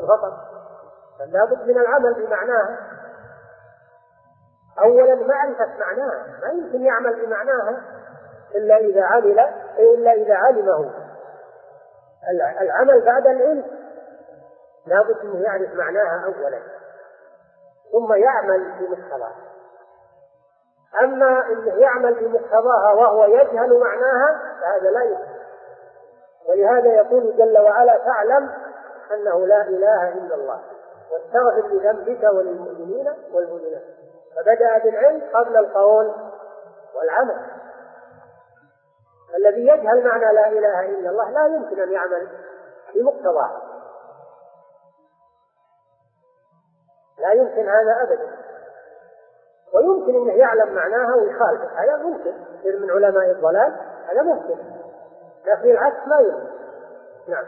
التلفظ فقط، فلا بد من العمل بمعناها. أولا معرفة معناها، ما يمكن يعمل بمعناها إلا إذا علمه. العمل بعد العلم لا بد أنه يعرف معناها أولا ثم يعمل بمقتضاها. أما أنه يعمل بمقتضاها وهو يجهل معناها فهذا لا يمكن. ولهذا يقول جل وعلا: فاعلم أنه لا إله إلا الله واستغفر لذنبك وللمؤمنين والمؤمنات. فبدأ بالعلم قبل القول والعمل. الذي يجهل معنى لا إله إلا الله لا يمكن أن يعمل بمقتضاها، لا يمكن هذا أبدا. ويمكن أنه يعلم معناها ويخالف، هذا ممكن يصير من علماء الضلال، هذا ممكن، لكن العكس لا يمكن. نعم.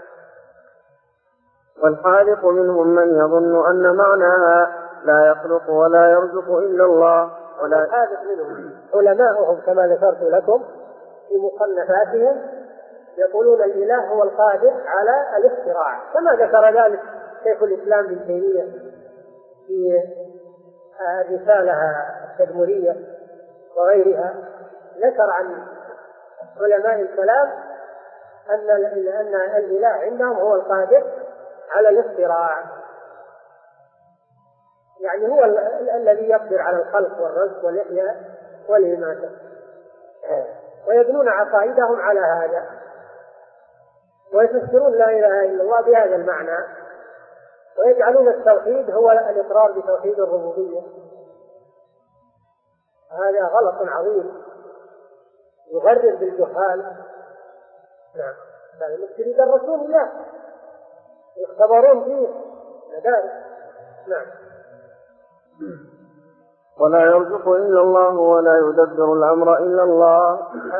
والخالق منهم من يظن أن معناها لا يخلق ولا يرزق إلا الله. والخالق منهم علماؤهم كما ذكرت لكم في مصنفاتهم يقولون الإله هو القادر على الاختراع، كما ذكر ذلك شيخ الإسلام ابن تيمية في الرسالة التدمرية وغيرها. ذكر عن علماء الكلام أن الإله عندهم هو القادر على الاختراع، يعني هو الذي يقدر على الخلق والرزق والإحياء والإماتة، ويبنون عقائدهم على هذا ويفسرون لا إله إلا الله بهذا المعنى، ويجعلون التوحيد هو الإقرار بتوحيد الربوبية. هذا غلط عظيم يغرر بالجهال. نعم. فالمسلمين يدرسون الله يختبرون فيه مدارس. نعم. ولا يرزق إلا الله ولا يدبر الأمر إلا الله.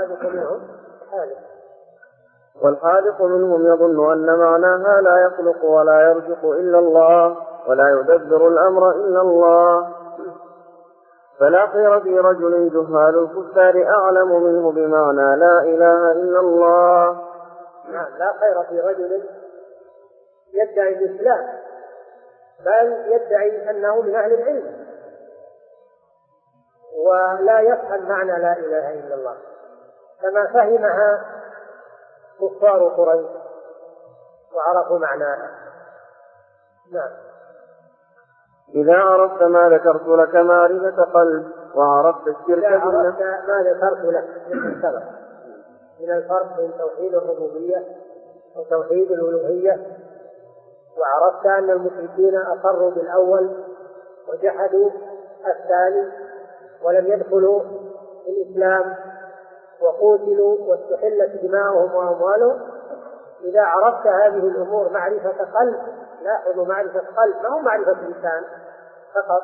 والخالق منهم يظن أن معناها لا يخلق ولا يرزق إلا الله ولا يدبر الأمر إلا الله. فلا خير في رجل جهال الكفار أعلم منه بمعنى لا إله إلا الله. لا خير في رجل يدعي الإسلام بل يدعي أنه من أهل العلم ولا يفهم معنى لا إله إلا الله كما فهمها كفار قريش وعرفوا معناها. نعم. إذا عرفت ما ذكرت لك معرفة قلب وعرفت الشرك إذا عرفت ما ذكرت لك من الفرق بين توحيد الربوبية وتوحيد الألوهية، وعرفت أن المشركين أقروا بالأول وجحدوا الثاني ولم يدخلوا في الإسلام وقتلوا واستحلت دماؤهم وأموالهم. إذا عرفت هذه الأمور معرفة قلب، لاحظوا معرفة قلب ما هو معرفة لسان فقط،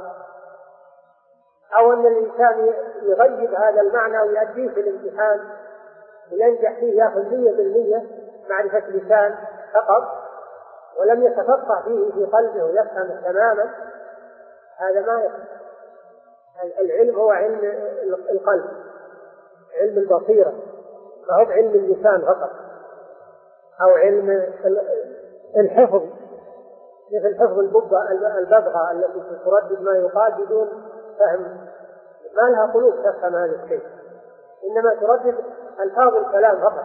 أو أن الإنسان يغيب هذا المعنى ويؤديه في الامتحان وينجح فيه يأخذ 100% معرفة لسان فقط ولم يتفقه فيه في قلبه ويفهم تماما، هذا ما يفهم. العلم هو علم القلب، علم البصيرة، ما هو علم اللسان فقط، أو علم الحفظ مثل حفظ الببغاء التي تردد ما يقال بدون فهم، ما لها قلوب تفهم هذا الشيء، إنما تردد ألفاظ الكلام فقط.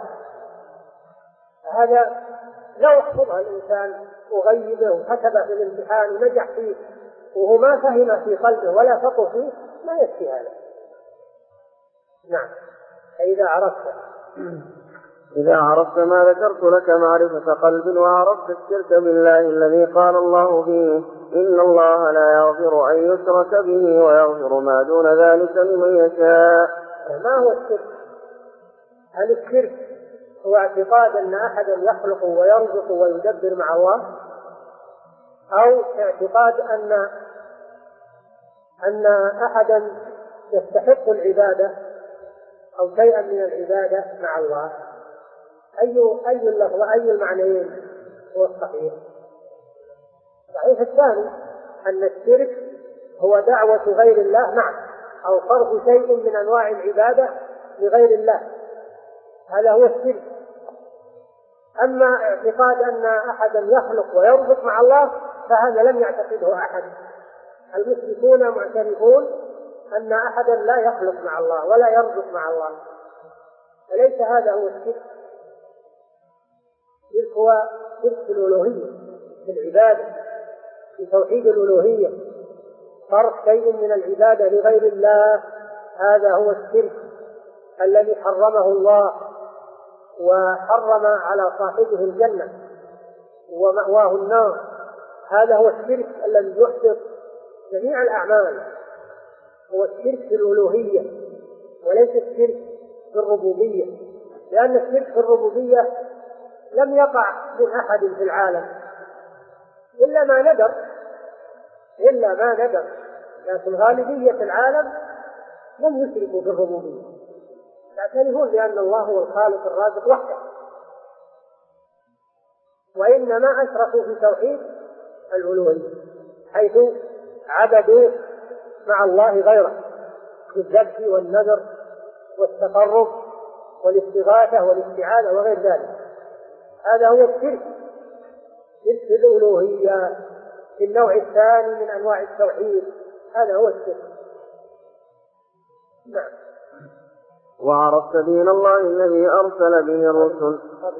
هذا لو حفظها الإنسان وغيبه وكتبه في الامتحان ونجح فيه وهو ما فهم في قلبه ولا فقه فيه ما يكفي هذا. نعم. إذا عرفت ما ذكرت لك معرفة قلب وعرفت الشرك بالله الذي قال الله فيه إن الله لا يغفر أن يشرك به ويغفر ما دون ذلك لمن يشاء. ما هو الشرك؟ هل الشرك هو اعتقاد أن أحدا يخلق ويرزق ويدبر مع الله، أو اعتقاد أن أحدا يستحق العبادة أو شيئا من العبادة مع الله؟ أي اللفظ أي المعنيين هو الصحيح؟ صحيح الثاني، أن الشرك هو دعوة غير الله معه أو صرف شيء من أنواع العبادة لغير الله، هذا هو الشرك. أما اعتقاد أن أحدا يخلق ويرزق مع الله فهذا لم يعتقده أحد. المشركون معترفون أن أحدا لا يخلق مع الله ولا يرزق مع الله، فليس هذا هو الشرك. الشرك هو شرك الألوهية في العبادة، في توحيد الألوهية، صرف شيء من العبادة لغير الله، هذا هو الشرك الذي حرمه الله وحرم على صاحبه الجنة ومأواه النار. هذا هو الشرك الذي يحبط جميع الأعمال، هو الشرك في الألوهية وليس الشرك في الربوبية، لأن الشرك في الربوبية لم يقع من أحد في العالم إلا ما ندر، لكن غالبية العالم لم يشركوا في الربوبية، يعترفون بأن الله هو الخالق الرازق وحده، وإنما أشركوا في توحيد الألوهية حيث عبدوا مع الله غيره بالذبح والنذر والتقرب والاستغاثة والاستعاذة وغير ذلك. هذا هو الشرك، شرك الألوهية في النوع الثاني من أنواع التوحيد، هذا هو الشرك. نعم. وعرفت دين الله الذي أرسل به الرسل.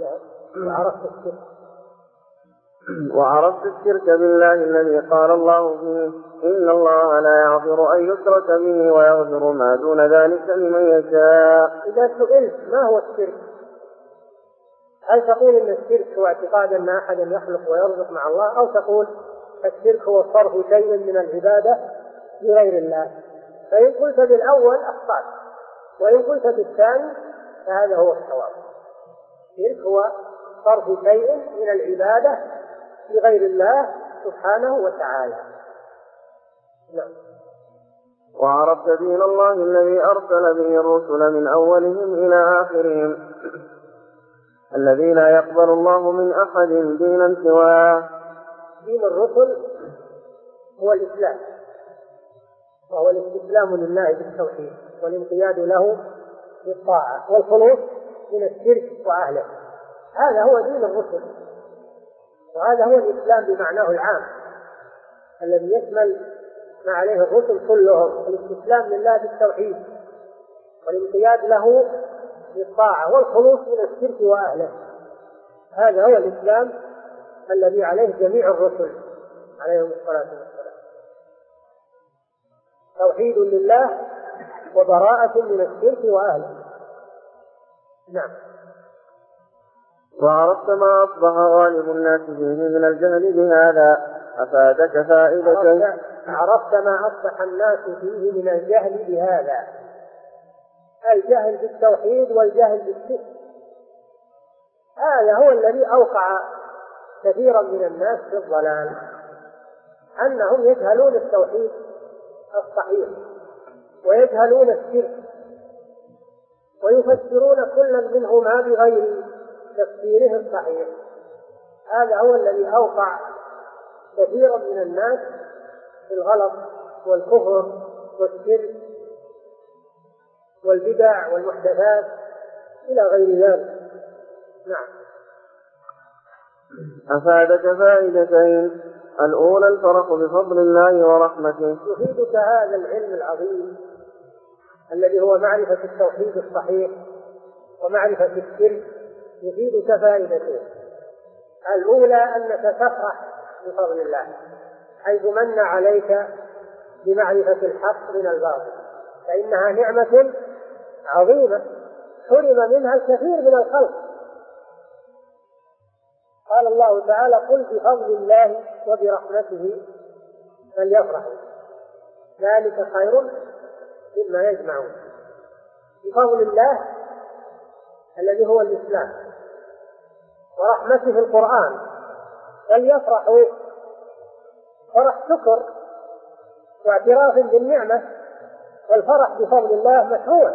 وعرفت الشرك بالله الذي قال الله فيه إن الله لا يغفر أن يشرك به ويغفر ما دون ذلك لمن يشاء. إذا سئلت ما هو الشرك، هل تقول إن الشرك هو اعتقاد أن أحدا يخلق ويرزق مع الله، أو تقول الشرك هو صرف شيء من العبادة لغير الله؟ فإن قلت بالأول أخطأت، وإن قلت بالثاني فهذا هو الصواب. الشرك هو صرف شيء من العبادة لغير الله سبحانه وتعالى. نعم. وعرفت دين الله الذي أرسل به الرسل من أولهم إلى آخرهم الذي لا يقبل الله من أحد دينا سواه. دين الرسل هو الإسلام، وهو الاستسلام لله بالتوحيد والانقياد له بالطاعة والخلوص من الشرك وأهله، هذا هو دين الرسل، وهذا هو الإسلام بمعناه العام الذي يشمل ما عليه الرسل كلهم، الاستسلام لله بالتوحيد والانقياد له بالطاعة والخلوص من الشرك وأهله، هذا هو الإسلام الذي عليه جميع الرسل عليهم الصلاة والسلام، توحيد لله وبراءة من الشرك وأهله. نعم. وعرفت ما أصبح غالب الناس فيه من الجهل بهذا أفادك فائدة. عرفت ما أصبح الناس فيه من الجهل بهذا، الجهل بالتوحيد والجهل بالشرك، هذا هو الذي أوقع كثيرا من الناس في الضلال، أنهم يجهلون التوحيد الصحيح ويجهلون الشرك ويفسرون كلا منهما بغير تفسيره الصحيح، هذا هو الذي أوقع كثيرا من الناس في الغلط والكفر والشرك والبدع والمحدثات إلى غير ذلك. نعم. أفادك فائدتين، الأولى الفرح بفضل الله ورحمته. يفيدك هذا العلم العظيم الذي هو معرفة التوحيد الصحيح ومعرفة الشرك، يفيدك فائدتين، الأولى أنك تفرح بفضل الله حيث من عليك بمعرفة الحق من الباطل، فإنها نعمة عظيمة حرم منها الكثير من الخلق. قال الله تعالى قل بفضل الله وبرحمته فليفرحوا ذلك خير مما يجمعون. بفضل الله الذي هو الإسلام ورحمته القرآن فليفرحوا فرح شكر واعتراف بالنعمة، والفرح بفضل الله مشروع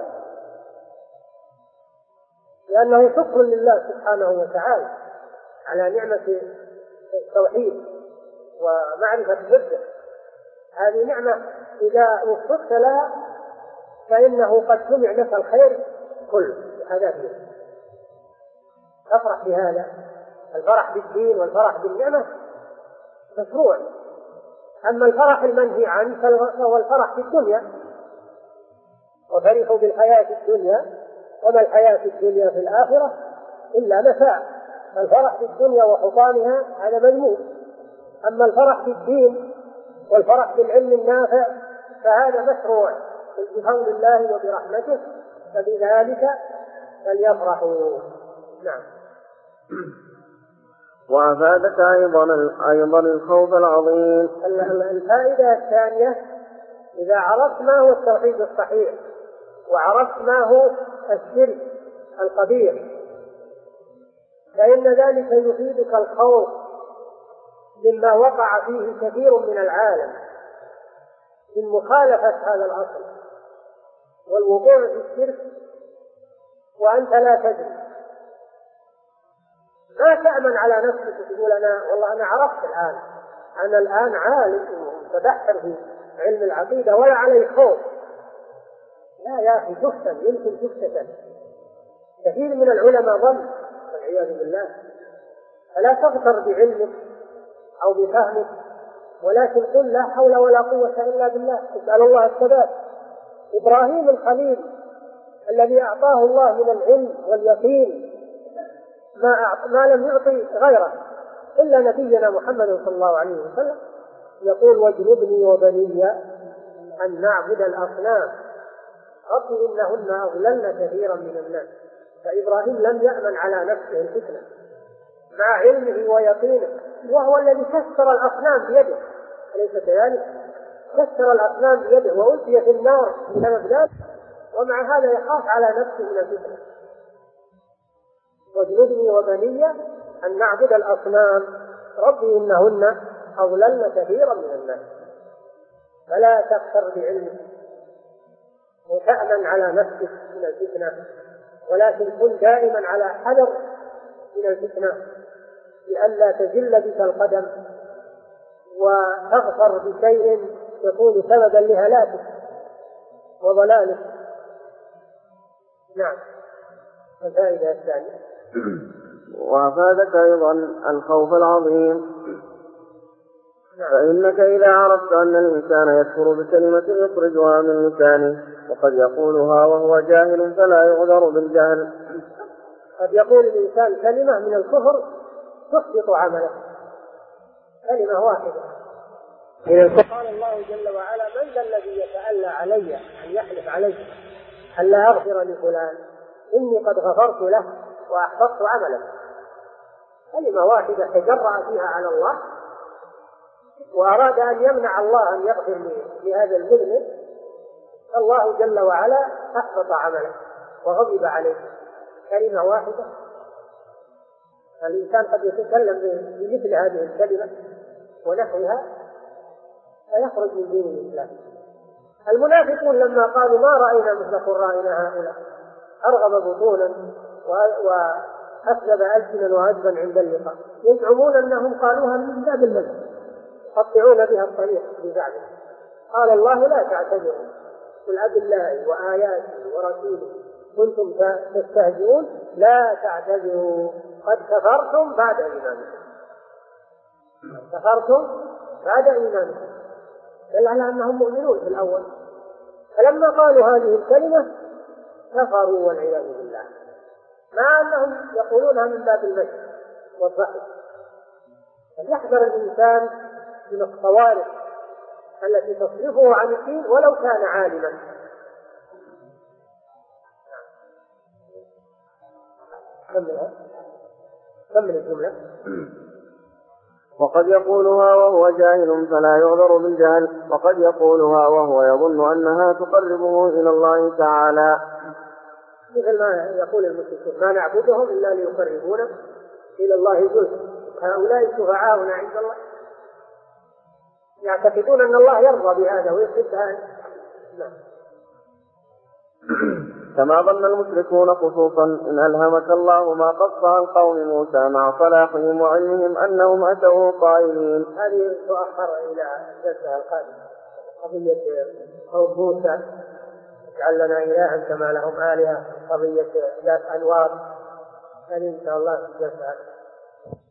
لأنه شكر لله سبحانه وتعالى على نعمة التوحيد ومعرفة الحجة، هذه نعمة إذا وفقت لها فإنه قد سمع لك الخير كله، هذا فيه أفرح بهذا الفرح بالدين والفرح بالنعمة مشروع. أما الفرح المنهي عنه فهو الفرح في الدنيا، وفرحوا بالحياة الدنيا وما الحياة الدنيا في الآخرة إلا متاع. الفرح في الدنيا وحطامها هذا مذموم. أما الفرح بالدين والفرح بالعلم النافع فهذا مشروع بفضل الله وبرحمته، فبذلك فليفرحوا. نعم. وأفادك أيضا الخوف العظيم. الفائدة الثانية: إذا عرفت ما هو التوحيد الصحيح وعرفت ما هو الشرك القبيح فإن ذلك يفيدك الخوف مما وقع فيه كثير من العالم من مخالفة هذا الأصل والوقوع في الشرك وأنت لا تدري. ما تأمن على نفسك تقول والله أنا عرفت الآن، أنا الآن عالم ومتبحر في علم العقيدة ولا علي خوف. لا يا أخي، تفتن، يمكن تفتن. كثير من العلماء ضل والعياذ بالله. فلا تغتر بعلمك أو بفهمك، ولكن قل لا حول ولا قوة إلا بالله، اسأل الله الثبات. إبراهيم الخليل الذي أعطاه الله من العلم واليقين ما لم يعطي غيره إلا نبينا محمد صلى الله عليه وسلم، يقول: واجنبني وبني أن نعبد الأصنام رب إنهن أضللن كثيرا من الناس. فإبراهيم لم يأمن على نفسه الفتنة مع علمه ويقينه، وهو الذي كسر الأصنام بيده، أليس كذلك؟ كسر الأصنام بيده وألقي في النار بسبب ذلك، ومع هذا يخاف على نفسه من الفتنة. واجنبني وبني أن نعبد الأصنام ربي إنهن أضللن كثيرا من الناس. فلا تغتر بعلمك وتأمن على نفسك من الفتنة، ولكن كن دائما على حذر من الفتنة لئلا تزل بك القدم وتغفر بشيء يكون سببا لهلاكك وضلالك. نعم. الفائدة الثانية: وأفادك أيضا الخوف العظيم. فإنك إذا عرفت أن الإنسان يكفر بكلمة يخرجها من لسانه وقد يقولها وهو جاهل فلا يعذر بالجهل. قد يقول الإنسان كلمة من الكفر تحبط عمله، كلمة واحدة من الكفر. قال الله جل وعلا: من ذا الذي يتألى علي أن يحلف علي ألا أغفر لفلان إني قد غفرت له وأحبطت عمله. كلمة واحدة تجرأ فيها على الله وأراد أن يمنع الله أن يغفر لهذا المذنب، الله جل وعلا أحبط عمله وغضب عليه. كلمة واحدة. الإنسان قد يتكلم بمثل هذه الكلمة ونحوها فيخرج من دين الإسلام. المنافقون لما قالوا ما رأينا مثل قرائنا هؤلاء أرغب بطونا وأكذب ألسنا وأجبا عند اللقاء، يزعمون أنهم قالوها من باب المسجد يقطعون بها الطريق بزعمه. قال الله: لا تعتذروا، قل أبالله وآياته ورسوله كنتم تستهزئون لا تعتذروا قد كفرتم بعد إيمانكم. كفرتم بعد إيمانكم، دل على أنهم مؤمنون في الأول، فلما قالوا هذه الكلمة كفروا والعياذ بالله، مع أنهم يقولونها من باب المسجد والضحك. فليحذر الإنسان من الصوارف التي تصرفه عن الدين ولو كان عالما. كمل الجملة. وقد يقولها وهو جاهل فلا يعذر بالجهل، وقد يقولها وهو يظن أنها تقربه إلى الله تعالى، مثل ما يقول المشركون: ما نعبدهم إلا ليقربونا إلى الله زلفى، هؤلاء شفعاؤنا عند الله. يعتقدون أن الله يرضى بهذا ويحب هذا. كما ظن المشركون خصوصا إن ألهمك الله ما قص عن قوم موسى مع صلاحهم وعلمهم أنهم أتوا قائلين. هذه تؤخر إلى درسها القادم، قضية قوم موسى اجعل لنا إلها كما لهم آلهة، قضية ذات أنوار، هذه إن شاء الله في درسها.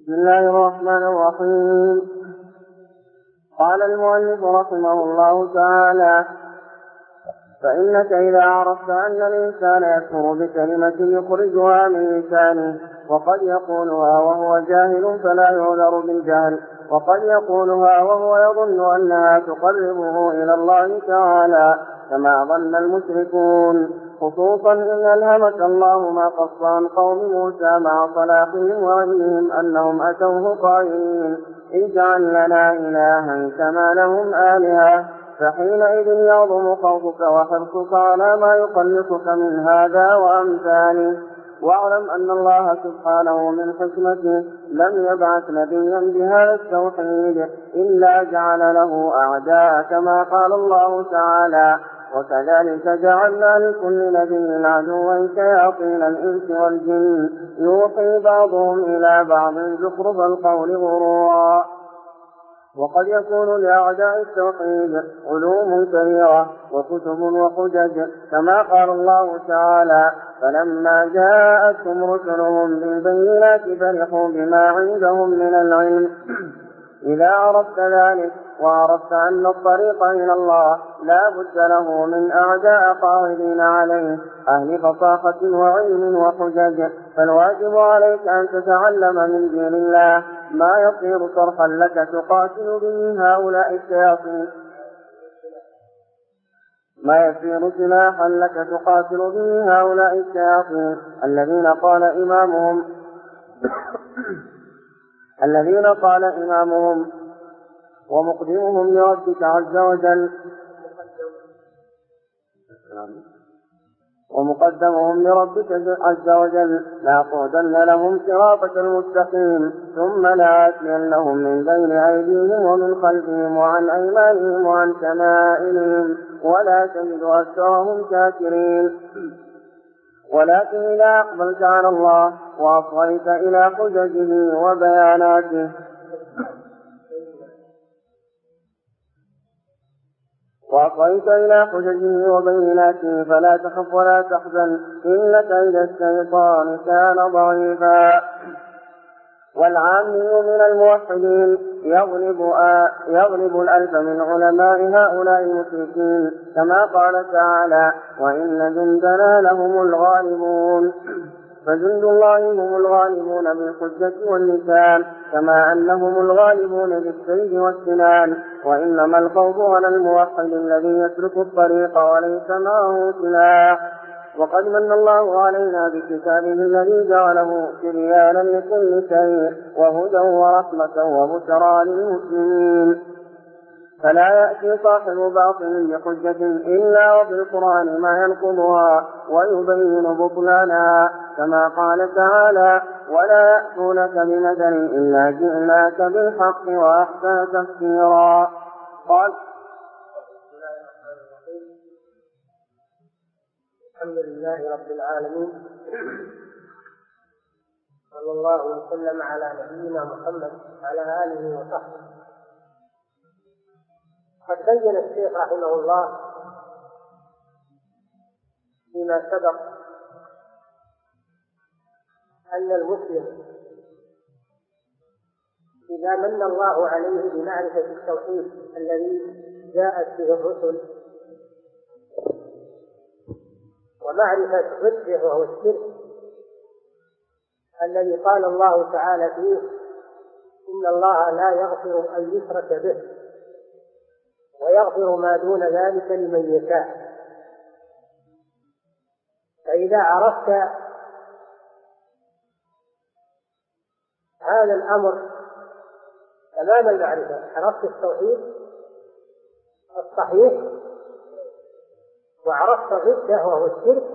بسم الله الرحمن الرحيم. قال المؤلف رحمه الله تعالى: فإنك إذا عرفت أن الإنسان يكفر بكلمة يخرجها من لسانه وقد يقولها وهو جاهل فلا يعذر بالجهل، وقد يقولها وهو يظن أنها تقربه إلى الله تعالى كما ظن المشركون، خصوصا إن ألهمك الله ما قص عن قوم موسى مع صلاحهم وعلمهم أنهم أتوه قائلين: اجعل لنا إلها كما لهم آلهة، فحينئذ يعظم خوفك وحرصك على ما يخلصك من هذا وأمثاله. واعلم أن الله سبحانه من حكمته لم يبعث نبيا بهذا التوحيد إلا جعل له أعداء كما قال الله تعالى: وكذلك جعلنا لكل نبي عدوا شياطين الإنس والجن يوحي بعضهم إلى بعض زخرف القول غرورا. وقد يكون لأعداء التوحيد علوم كثيرة وكتب وحجج كما قال الله تعالى: فلما جاءتهم رسلهم بالبينات فرحوا بما عندهم من العلم. إذا عرفت ذلك وعرفت أن الطريق إلى الله لا بد له من أعداء قاعدين عليه أهل فصاحة وعلم وحجج، فالواجب عليك أن تتعلم من دين الله ما يصير صرحا لك تقاتل به هؤلاء الشياطين، ما يصير سلاحا لك تقاتل به هؤلاء الشياطين الذين قال إمامهم ومقدمهم لربك عز وجل لأقعدن لهم صراطك المستقيم ثم لآتينهم من بين أيديهم ومن خلفهم وعن أيمانهم وعن شمائلهم ولا تجد أكثرهم شاكرين. ولكن إذا أقبلت على الله وأصغيت إلى حججه وبيناته فلا تخف ولا تحزن إنك إذا الشيطان كان ضعيفا. والعامي من الموحدين يغلب الألف من علماء هؤلاء المشركين كما قال تعالى: وإن جندنا لهم الغالبون. فجند الله هم الغالبون بالحجة واللسان كما أنهم الغالبون بالسيف والسنان، وإنما الخوف على الموحد الذي يسلك الطريق وليس معه سلاح. وقد من الله علينا بكتابه الذي جعله تبيانا لكل شيء وهدى ورحمة وبشرى للمسلمين، فلا يأتي صاحب باطل بحجة إلا وبالقرآن ما ينقضها ويبين بطلانها كما قال تعالى: ولا يأتونك بمثل إلا جئناك بالحق وأحسن تفسيرا. قال: الحمد لله رب العالمين، صلى الله وسلم على نبينا محمد وعلى آله وصحبه. قد بين الشيخ رحمه الله فيما سبق أن المسلم إذا من الله عليه بمعرفة التوحيد الذي جاءت به الرسل ومعرفة ضده وهو الشرك الذي قال الله تعالى فيه: إن الله لا يغفر أن يشرك به ويغفر ما دون ذلك لمن يشاء. فإذا عرفت هذا الأمر تمام المعرفة، عرفت التوحيد الصحيح وعرفت ضده وهو الشرك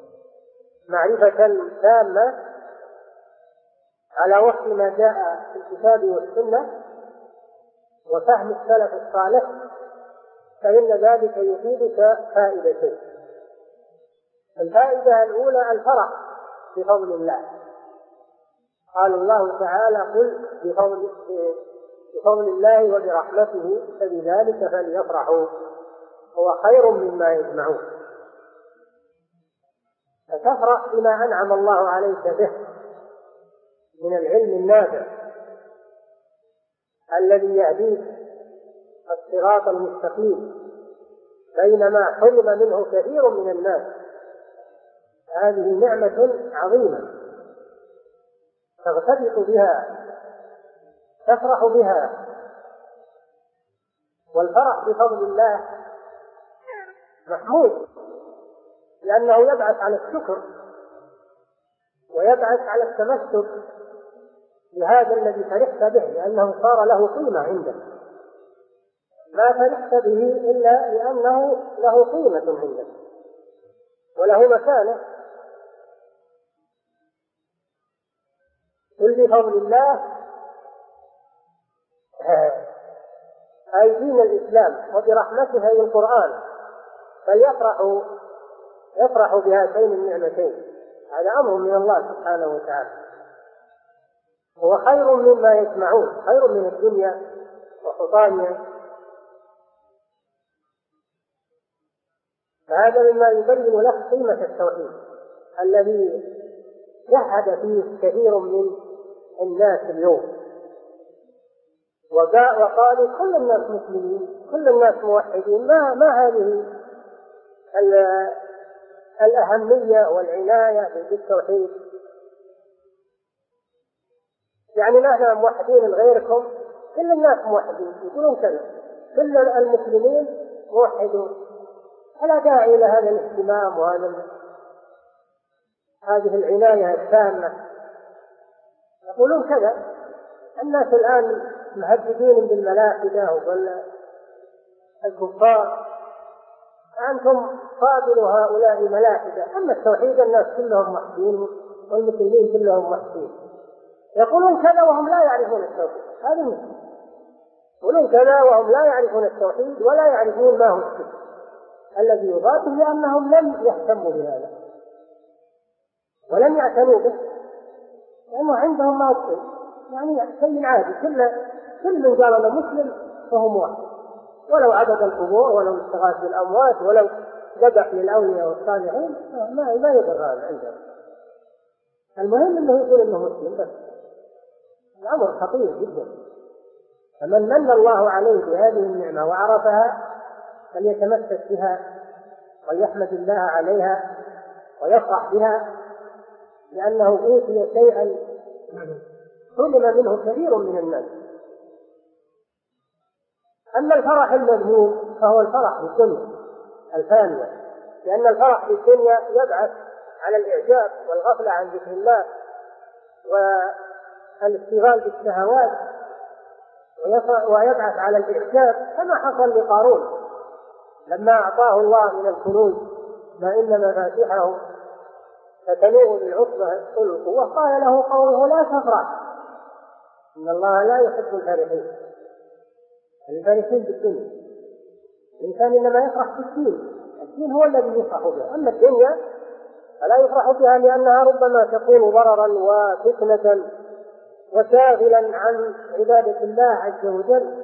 معرفة تامة على وفق ما جاء في الكتاب والسنة وفهم السلف الصالح، فإن ذلك يفيدك فائدتين. الفائدة الأولى الفرح بفضل الله. قال الله تعالى: قل بفضل الله وبرحمته فبذلك فليفرحوا هو خير مما يجمعون. فتفرح بما أنعم الله عليك به من العلم النافع الذي يهديك الصراط المستقيم، بينما حرم منه كثير من الناس. هذه نعمة عظيمة تغتبط بها، تفرح بها. والفرح بفضل الله محمود، لأنه يبعث على الشكر ويبعث على التمسك بهذا الذي فرحت به، لأنه صار له قيمة عندك. ما فرحت به إلا لأنه له قيمة عندك وله مكانة. قل بفضل الله أي دين الإسلام وبرحمته أي القرآن، فليفرحوا بهاتين النعمتين. هذا أمر من الله سبحانه وتعالى، هو خير مما يسمعون، خير من الدنيا وحطامها. فهذا مما يبين لك قيمة التوحيد الذي جحد فيه كثير من الناس اليوم، وقالوا كل الناس مسلمين، كل الناس موحدين. ما هذه الأهمية والعناية بالتوحيد؟ يعني نحن موحدين غيركم، كل الناس موحدين، يقولون كذا، كل المسلمين موحدون، فلا داعي إلى هذا الاهتمام هذه العناية التامة. يقولون كذا. الناس الآن مهددين بالملاحدة والكفار، أنتم قابلوا هؤلاء ملاحدة، أما التوحيد الناس كلهم موحدين والمسلمين كلهم موحدين. يقولون كذا وهم لا يعرفون التوحيد، هذا مثل يقولون كذا وهم لا يعرفون التوحيد ولا يعرفون ما هو الشرك الذي يضاده، لأنهم لم يهتموا بهذا ولم يعتنوا به، لأنه عندهم ما هو يعني شيء عادي. كل من قال أنا مسلم فهو موحد، ولو عبد القبور ولو استغاث بالأموات ولو ذبح للأولياء والصالحين، ما يضر هذا عندهم. المهم أنه يقول أنه مسلم بس. الأمر خطير جدا. فمن من الله عليه بهذه النعمة وعرفها فليتمسك بها وليحمد الله عليها ويفرح بها، لأنه أوتي شيئا حرم منه كثير من الناس. أما الفرح المذموم فهو الفرح بالدنيا الفانية، لأن الفرح بالدنيا يبعث على الإعجاب والغفلة عن ذكر الله والاشتغال بالشهوات، ويبعث على الإعجاب كما حصل لقارون لما أعطاه الله من الكنوز ما إن مفاتحه فتنوء بالعصبة أولي القوة، قال له قوله لا تفرح إن الله لا يحب الفرحين. الفرحين بالدنيا، الإنسان إنما يفرح بالدين هو الذي يفرح به. أما الدنيا فلا يفرح بها، لأنها ربما تكون ضررا وفتنة وشاغلا عن عبادة الله عز وجل،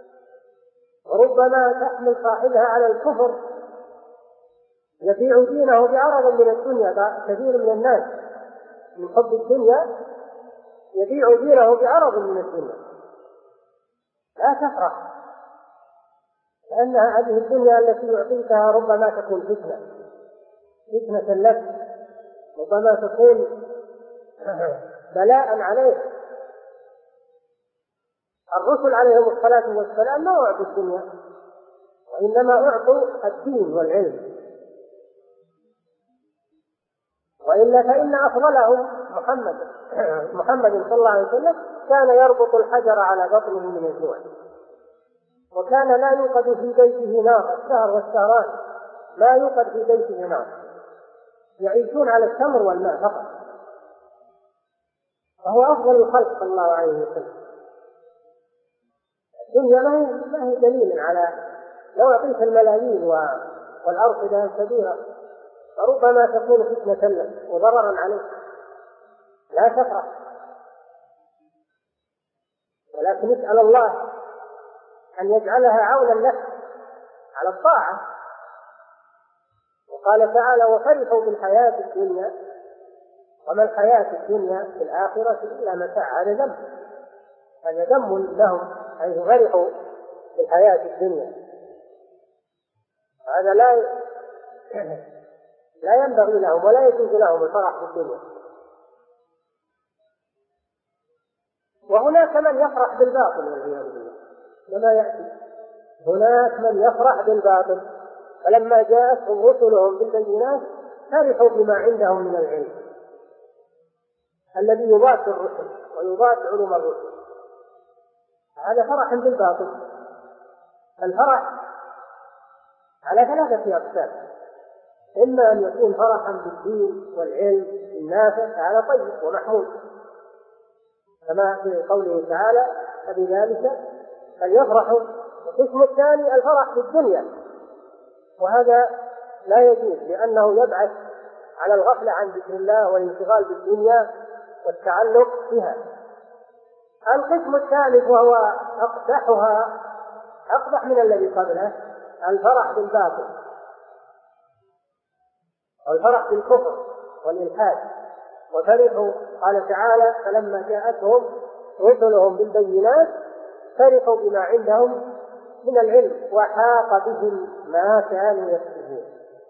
وربما تحمل صاحبها على الكفر، يبيع دينه بعرض من الدنيا. كثير من الناس من حب الدنيا يبيع دينه بعرض من الدنيا. لا تفرح، لأن هذه الدنيا التي يعطيكها ربما تكون فتنة لك، ربما تكون بلاء عليك. الرسل عليهم الصلاة والسلام ما أعطوا الدنيا، وإنما أعطوا الدين والعلم، وإلا فإن أفضلهم محمد صلى الله عليه وسلم كان يربط الحجر على بطنه من الجوع، وكان لا يوقد في بيته نار الشهر والشهران، لا يوقد في بيته نار، يعيشون على التمر والماء فقط، وهو أفضل الخلق صلى الله عليه وسلم. الدنيا ما هي دليل على، لو أعطيت الملايين والأرصدة الكبيرة فربما تكون فتنة لك وضررا عليك، لا تفرح، ولكن اسأل الله أن يجعلها عونا لك على الطاعة. وقال تعالى وفرحوا بالحياة الدنيا وما الحياة الدنيا في الآخرة إلا متاع. هذا ذم لهم حيث فرحوا بالحياة الدنيا. هذا لا ينبغي لهم ولا يجوز لهم الفرح بالدنيا. وهناك من يفرح بالباطل والعياذ بالله كما يأتي. هناك من يفرح بالباطل، فلما جاءتهم رسلهم بالبينات فرحوا بما عندهم من العلم الذي يضاد الرسل ويضاد علوم الرسل. هذا فرح بالباطل. الفرح على ثلاثة أقسام: إما أن يكون فرحا بالدين والعلم النافع، هذا طيب ومحمود كما في قوله تعالى: فبذلك فليفرحوا. القسم الثاني الفرح بالدنيا، وهذا لا يجوز لأنه يبعث على الغفلة عن ذكر الله والانشغال بالدنيا والتعلق بها. القسم الثالث وهو أقبحها، أقبح من الذي قبله، الفرح بالباطل والفرح بالكفر والإلحاد. وفرحوا قال تعالى: فلما جاءتهم رسلهم بالبينات فرحوا بما عندهم من العلم وحاق بهم ما كانوا يكسبون.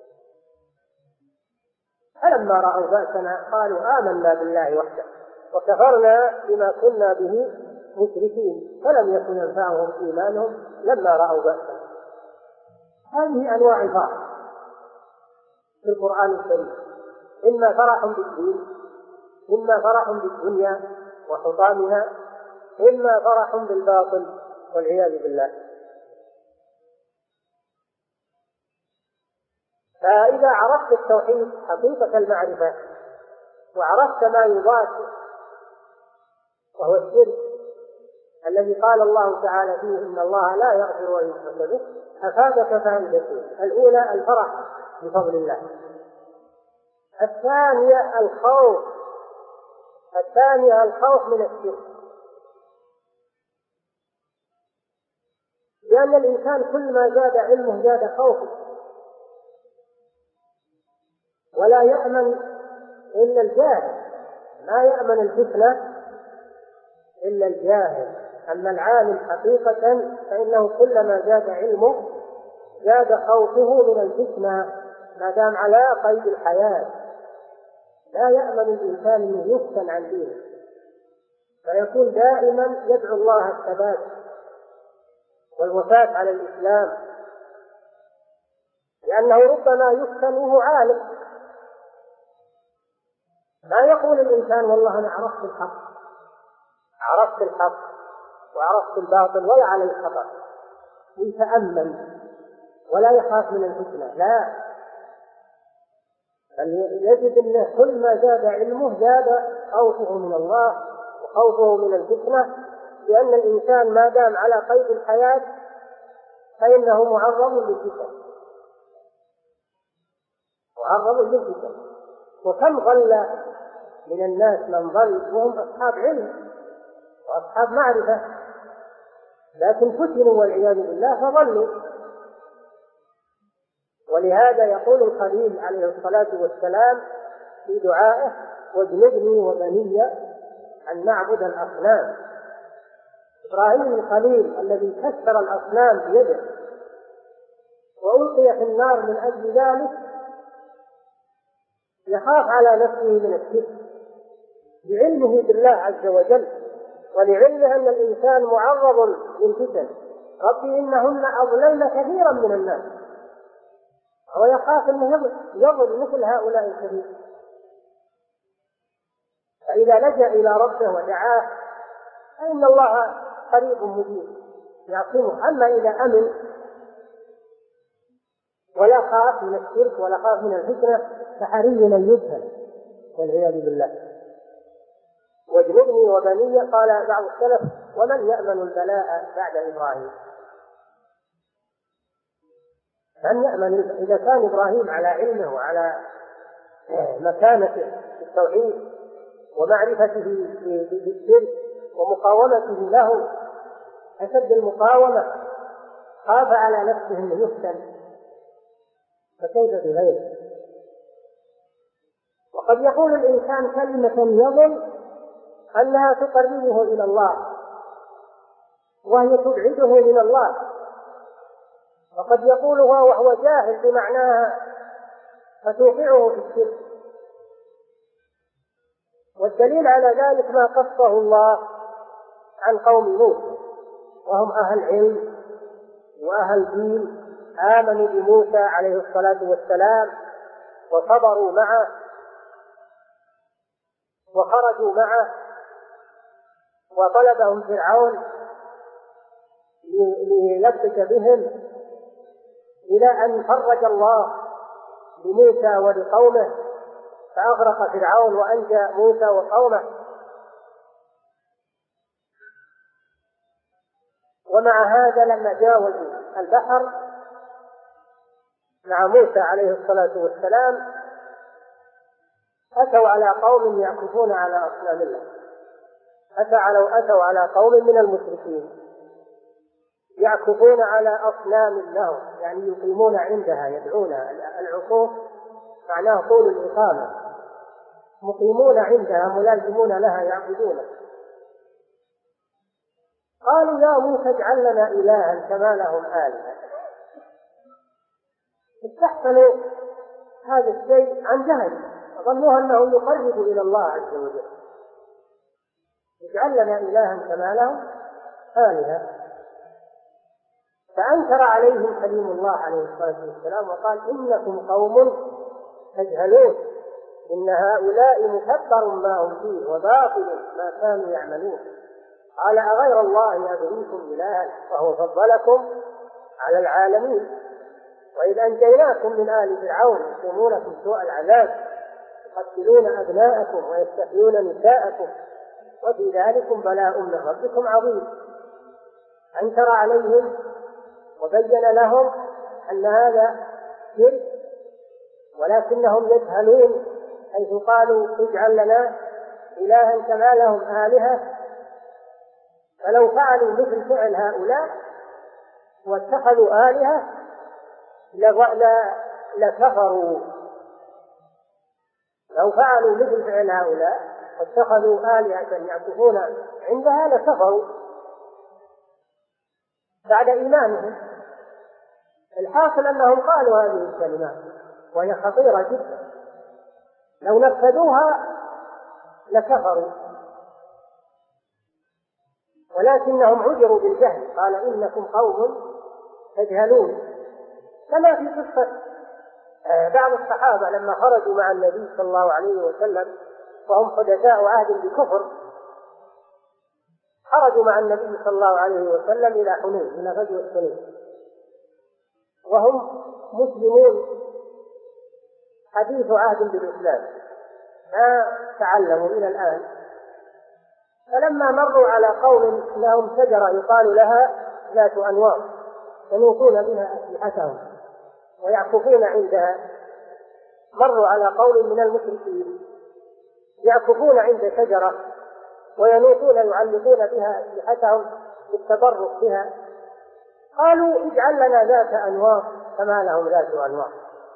فلما رأوا بأسنا قالوا آمنا بالله وحده وكفرنا بما كنا به مشركين فلم يكن ينفعهم إيمانهم لما رأوا بأسنا. هذه أنواع الفرح في القرآن الكريم: إما فرح بالدين، إما فرح بالدنيا وحطامها، إما فرح بالباطل والعياذ بالله. فإذا عرفت التوحيد حقيقة المعرفة وعرفت ما يضاد وهو الشرك الذي قال الله تعالى فيه: إن الله لا يغفر أن يشرك به، أفادك فائدتين: الأولى الفرح بفضل الله، الثانية الخوف من الشرك، لأن الإنسان كل ما زاد علمه زاد خوفه، ولا يأمن إلا الجاهل، ما يأمن الفتنة إلا الجاهل. أما العالم حقيقة فإنه كلما زاد علمه زاد خوفه من الفتنة ما دام على قيد الحياة. لا يأمن الإنسان أن يفتن عن دينه، فيكون دائما يدعو الله الثبات والوفاة على الإسلام، لأنه ربما يفتن وهو عالم. لا يقول الإنسان: والله أنا عرفت الحق وعرفت الباطل ولا على الخطأ، يتأمل ولا يخاف من الفتنة. لا، بل يجد أن كل ما زاد علمه زاد خوفه من الله وخوفه من الفتنة، لأن الإنسان ما دام على قيد الحياة فإنه معرض للفتن. وكم ضل من الناس من ضل وهم أصحاب علم وأصحاب معرفة، لكن فتنوا والعياذ بالله فضلوا. ولهذا يقول الخليل عليه الصلاة والسلام في دعائه: واجنبني وبني أن نعبد الأصنام. إبراهيم الخليل الذي كسر الأصنام بيده وألقي في النار من أجل ذلك يخاف على نفسه من الشرك بعلمه بالله عز وجل، ولعلمه أن الإنسان معرض للفتن. ربي إنهن أضللن كثيرا من الناس، ويخاف أنه يضل مثل هؤلاء الكثير. فإذا لجأ إلى ربه ودعاه فإن الله قريب مجيب يعصمه. أما إذا أمن ولا خاف من الشرك ولا خاف من الفتنة فحري أن يدخل والعياذ بالله. واجنبني وبني، قال بعض السلف: ومن يأمن البلاء بعد إبراهيم؟ من يأمن إذا كان إبراهيم على علمه وعلى مكانته في التوحيد ومعرفته بالشرك ومقاومته له أشد المقاومة، خاف على نفسه أن يفتن، فكيف بغيره؟ وقد يقول الإنسان كلمة يظن أنها تقربه إلى الله، وهي تبعده من الله، وقد يقولها وهو جاهل بمعناها فتوقعه في الشرك. والدليل على ذلك ما قصه الله عن قوم موسى، وهم أهل علم وأهل دين، آمنوا بموسى عليه الصلاة والسلام وصبروا معه وخرجوا معه، وطلبهم فرعون ليلبس بهم إلى أن فرج الله لموسى ولقومه فأغرق فرعون وأنجى موسى وقومه. ومع هذا لما جاوزوا البحر مع موسى عليه الصلاة والسلام أتوا على قوم يعكفون على أصنام الله، أتوا على قوم من المشركين يعكفون على أصنام لهم، يعني يقيمون عندها يدعونها. العكوف معناه طول الإقامة، مقيمون عندها ملازمون لها يعبدونها. قالوا يا موسى اجعل لنا إلها كما لهم آلهة. استحسنوا هذا الشيء عن جهل، ظنوها أنه يقرب إلى الله عز وجل. اجعل لنا إلها كما لهم آلهة. فأنكر عليهم كليم الله عليه الصلاة والسلام وقال إنكم قوم تجهلون، إن هؤلاء مكبر ما هم فيه وباطل ما كانوا يعملون. قال أغير الله أبغيكم إلها وهو فضلكم على العالمين، وإذ أنجيناكم من آل فرعون يسومونكم سوء العذاب يقتلون أبناءكم ويستحيون نساءكم وفي ذلكم بلاء من ربكم عظيم. أنكر عليهم وبين لهم أن هذا شرك، ولكنهم يجهلون حيث قالوا اجعل لنا إلها كما لهم آلهة. فلو فعلوا مثل فعل هؤلاء واتخذوا آلهة لكفروا. لو فعلوا مثل فعل هؤلاء واتخذوا آلهة يعكفون عندها لكفروا بعد إيمانهم. الحاصل أنهم قالوا هذه الكلمات وهي خطيرة جدا، لو نفذوها لكفروا، ولكنهم عذروا بالجهل. قال إنكم قوم تجهلون، كما في قصة بعض الصحابة لما خرجوا مع النبي صلى الله عليه وسلم وهم حدثاء عهد بكفر، خرجوا مع النبي صلى الله عليه وسلم إلى حنين، إلى غزوة حنين، وهم مسلمون حديث عهد بالإسلام ما تعلموا إلى الآن. فلما مروا على قوم لهم شجرة يقال لها ذات أنواط ينوطون بها أسلحتهم ويعكفون عندها، مروا على قوم من المشركين يعكفون عند شجرة وينوطون يعلقون بها أسلحتهم بالتبرك بها، قالوا اجعل لنا ذات أنواط كما لهم ذات أنواط.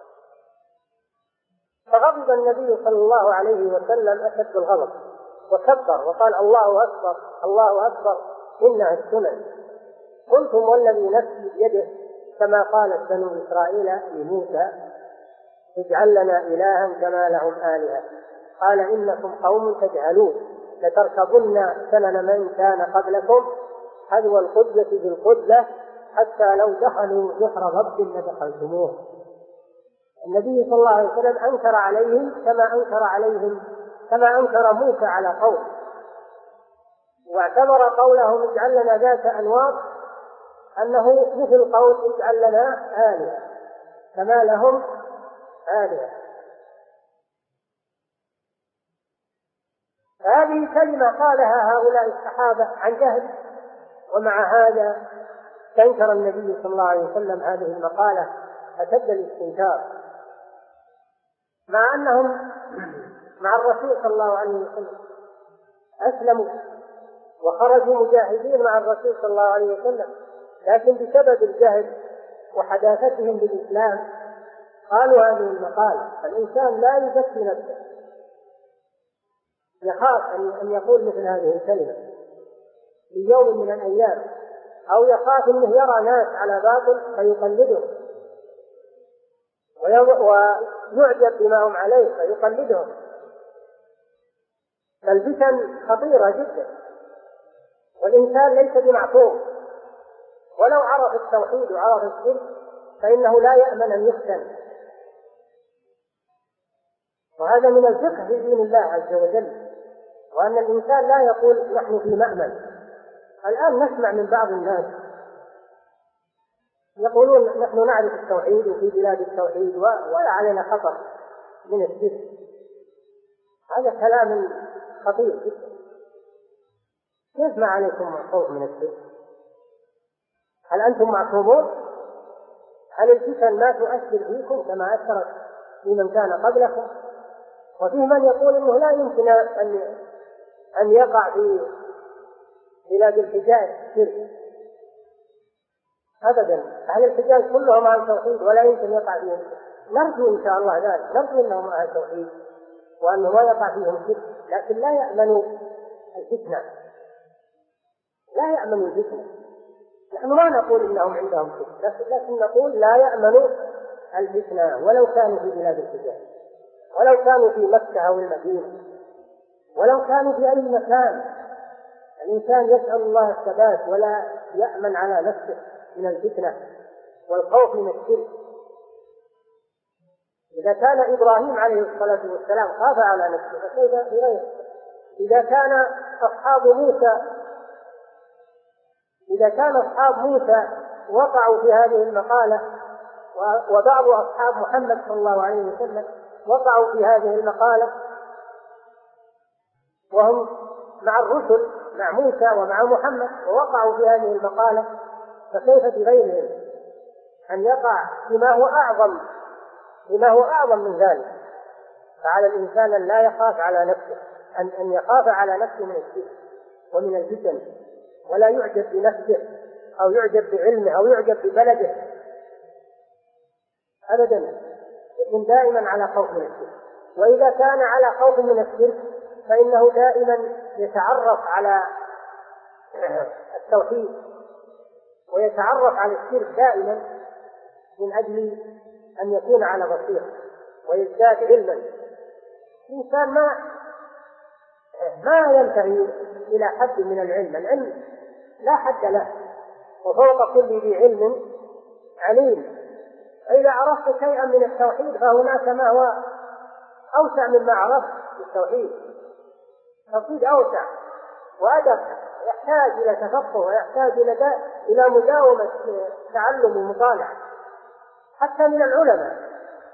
فغضب النبي صلى الله عليه وسلم أشد الغضب وكبر وقال الله أكبر الله أكبر إنها السنن. قلتم والذي نفسي بيده كما قالت بنو إسرائيل لموسى اجعل لنا إلها كما لهم آلهة. قال إنكم قوم تجهلون لتركبن سنن من كان قبلكم حذو القدة بالقدة حتى لو دخلوا جحر ضب لدخلتموه. النبي صلى الله عليه وسلم أنكر عليهم كما أنكر موسى على قوم، واعتبر قولهم اجعل لنا ذات أنواط أنه مثل قول اجعل لنا آلهة كما لهم آلهة. هذه كلمة قالها هؤلاء الصحابة عن جهل، ومع هذا استنكر النبي صلى الله عليه وسلم هذه المقالة أشد الاستنكار، مع أنهم مع الرسول صلى الله عليه وسلم أسلموا وخرجوا مجاهدين مع الرسول صلى الله عليه وسلم، لكن بسبب الجهل وحداثتهم بالإسلام قالوا هذه المقالة. فالإنسان لا يزكي نفسه، يخاف أن يقول مثل هذه الكلمة في يوم من الأيام أو يخاف أنه يرى ناس على باطل فيقلدهم ويعجب بما هم عليه فيقلدهم. فالفتن خطيرة جدا، والإنسان ليس بمعصوم، ولو عرف التوحيد وعرف الشرك فإنه لا يأمن أن يفتن. وهذا من الفقه في دين الله عز وجل، وأن الإنسان لا يقول نحن في مأمن. الآن نسمع من بعض الناس يقولون نحن نعرف التوحيد وفي بلاد التوحيد ولا علينا خطر من الشرك. هذا كلام خطير جدا. كيف ما عليكم خوف من الشرك؟ هل أنتم معصومون؟ هل الفتن ما تؤثر فيكم كما أثرت في من كان قبلكم؟ وفيه من يقول إنه لا يمكن أن يقع في بلاد الحجاز شرك أبدا. أهل الحجاز كلهم أهل توحيد ولا يمكن يقع فيهم. نرجو إن شاء الله ذلك، نرجو أنهم أهل توحيد وأنه ما يقع فيهم شرك، لكن لا يأمنوا الفتنة، لا يأمنوا الفتنة. نحن ما نقول إنهم عندهم شرك، لكن نقول لا يأمنوا الفتنة ولو كانوا في بلاد الحجاز، ولو كانوا في مكة أو المدينة، ولو كانوا في أي مكان. الإنسان يسأل الله الثبات ولا يأمن على نفسه من الفتنة والخوف من الشرك. إذا كان إبراهيم عليه الصلاة والسلام خاف على نفسه فكيف بغيره؟ إذا كان أصحاب موسى وقعوا في هذه المقالة، وبعض أصحاب محمد صلى الله عليه وسلم وقعوا في هذه المقالة وهم مع الرسل مع موسى ومع محمد ووقعوا في هذه المقالة، فكيف بغيرهم أن يقع بما هو أعظم من ذلك؟ فعلى الإنسان أن لا يخاف على نفسه، أن يخاف على نفسه من الشرك ومن الفتن، ولا يعجب بنفسه أو يعجب بعلمه أو يعجب ببلده أبدا، يكون دائما على خوف من الشرك. وإذا كان على خوف من الشرك فإنه دائما يتعرف على التوحيد ويتعرف على الشرك دائما من أجل أن يكون على بصيرة ويزداد علما. الإنسان ما ينتهي إلى حد من العلم لا حد له، وفوق كل ذي علم عليم. إذا عرفت شيئا من التوحيد فهناك ما هو أوسع مما عرفت التوحيد. التوحيد أوسع وأدق، يحتاج إلى تفقه ويحتاج إلى مداومة تعلم ومطالعة حتى من العلماء.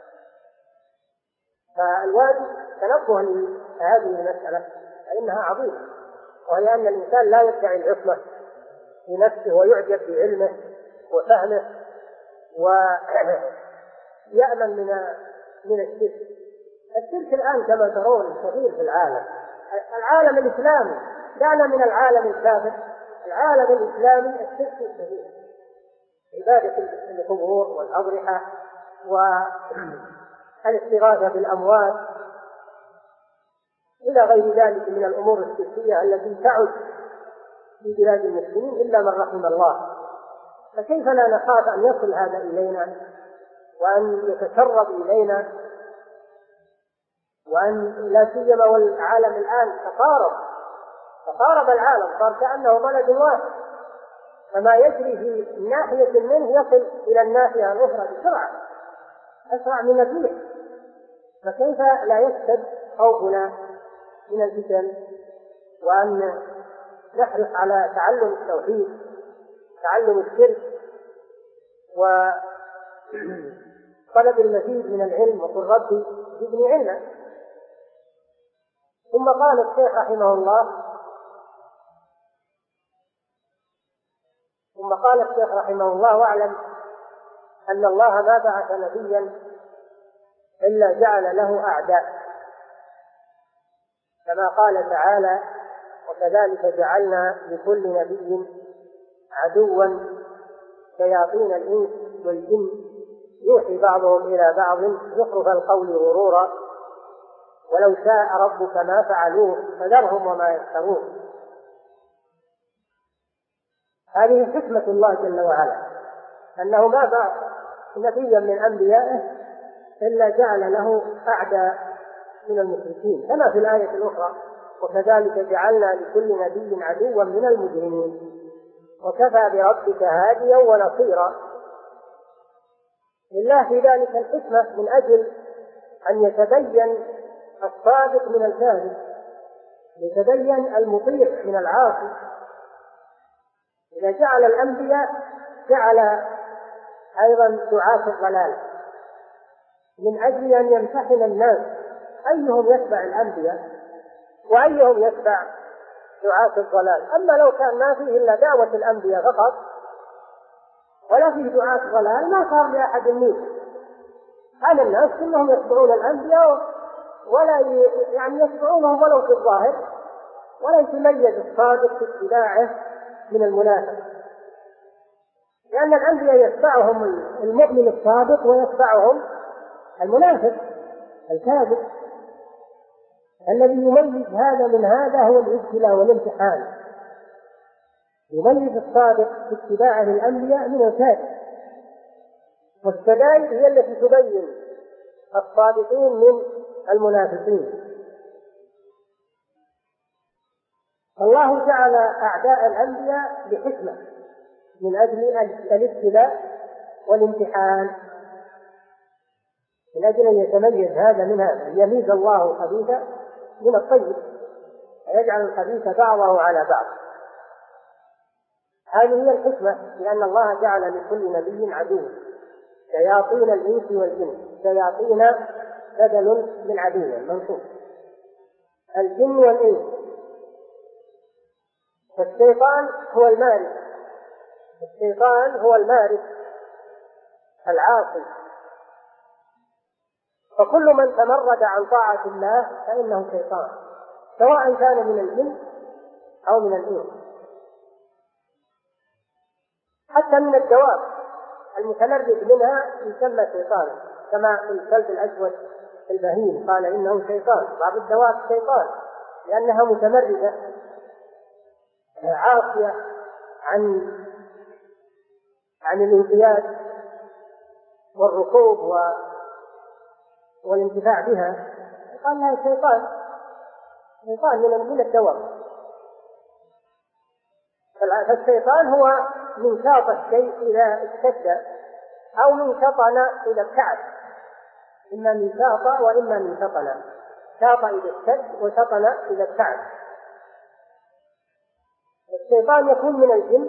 فالواجب تنبه لهذه المسألة فإنها عظيمة، وهي أن الإنسان لا يدعي العصمة لنفسه ويعجب بعلمه وفهمه ويأمن من الشرك. الشرك الآن كما ترون كثير في العالم الإسلامي، دعنا من العالم الكافر، العالم الإسلامي الشرك كثير، عبادة القبور والأضرحة والاستغاثة بالأموات إلى غير ذلك من الأمور الشركية التي تعد في بلاد المسلمين إلا من رحم الله. فكيف لا نخاف أن يصل هذا إلينا وأن يتسرب إلينا، وأن لا سيما والعالم الآن تقارب العالم، صار كأنه بلد واحد، فما يجري في ناحية منه يصل إلى الناحية الأخرى بسرعة أسرع من الريح. فكيف لا يشتد خوفنا من الفتن وأن نحرص على تعلم التوحيد، تعلم الشرك، وطلب المزيد من العلم، وقل ربي زدني علما. ثم قال الشيخ رحمه الله واعلم أن الله ما بعث نبيا إلا جعل له أعداء، كما قال تعالى وكذلك جعلنا لكل نبي عدوا شياطين الإنس والجن يوحي بعضهم إلى بعض زخرف القول غرورا ولو شاء ربك ما فعلوه فذرهم وما يفترون. هذه حكمة الله جل وعلا، أنه ما بعث نبيا من أنبيائه إلا جعل له أعداء من المشركين، كما في الآية الأخرى: وكذلك جعلنا لكل نبي عدوا من المجرمين وكفى بربك هاديا ونصيرا. لله في ذلك الحكمة من أجل أن يتبين الصادق من الكاذب، يتبين المطيع من العاصي. إذا جعل الأنبياء جعل أيضا دعاة الضلال من أجل أن يمتحن الناس أيهم يتبع الأنبياء وأيهم يتبع دعاة الضلال. أما لو كان ما فيه إلا دعوة الأنبياء فقط ولا فيه دعاة الضلال ما صار لأحد منهم. هذا الناس كلهم يتبعون الأنبياء ولا يتبعونهم ولو في الظاهر، ولا يتميز الصادق في اتباعه من المنافق، لأن الأنبياء يتبعهم المؤمن الصادق ويتبعهم المنافق الكاذب. الذي يميز هذا من هذا هو الابتلاء والامتحان، يميز الصادق في اتباعه للأنبياء من الكاذب. والشدائد هي التي تبين الصادقين من المنافقين. الله جعل أعداء الأنبياء بحكمة من أجل الابتلاء والامتحان، من أجل أن يتميز هذا من هذا، يميز الله الخبيث من الطيب ويجعل الخبيث بعضه على بعض. هذه هي الحكمة، لأن الله جعل لكل نبي عدو، شياطين الإنس والجن. شياطين بدل من عدو منصوب، الجن والإنس. فالشيطان هو المارد، الشيطان هو المارد العاصي، فكل من تمرد عن طاعة الله فإنه شيطان، سواء كان من الجن أو من الإنس. حتى من الدواب المتمرد منها يسمى شيطانا، كما في الكلب الأسود البهيم قال إنه شيطان. بعض الدواب شيطان لأنها متمردة عاصية عن الانقياد والركوب والانتفاع بها، قال لها شيطان من الدواب. فالشيطان هو من شاط الشيء إذا اشتد أو من شطن إلى الكعب، إما من شاط وإما من شطن. شاط إذا اشتد وشطن إلى الكعب. الشيطان يكون من الجن،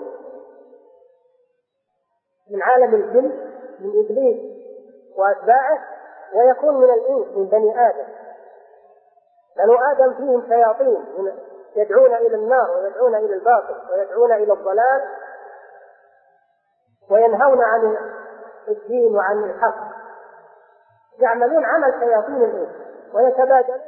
من عالم الجن، من إبليس وأتباعه، ويكون من الإنس من بني آدم. بنو آدم فيهم شياطين يدعون إلى النار ويدعون إلى الباطل ويدعون إلى الضلال وينهون عن الدين وعن الحق، يعملون عمل شياطين الإنس ويتبادلون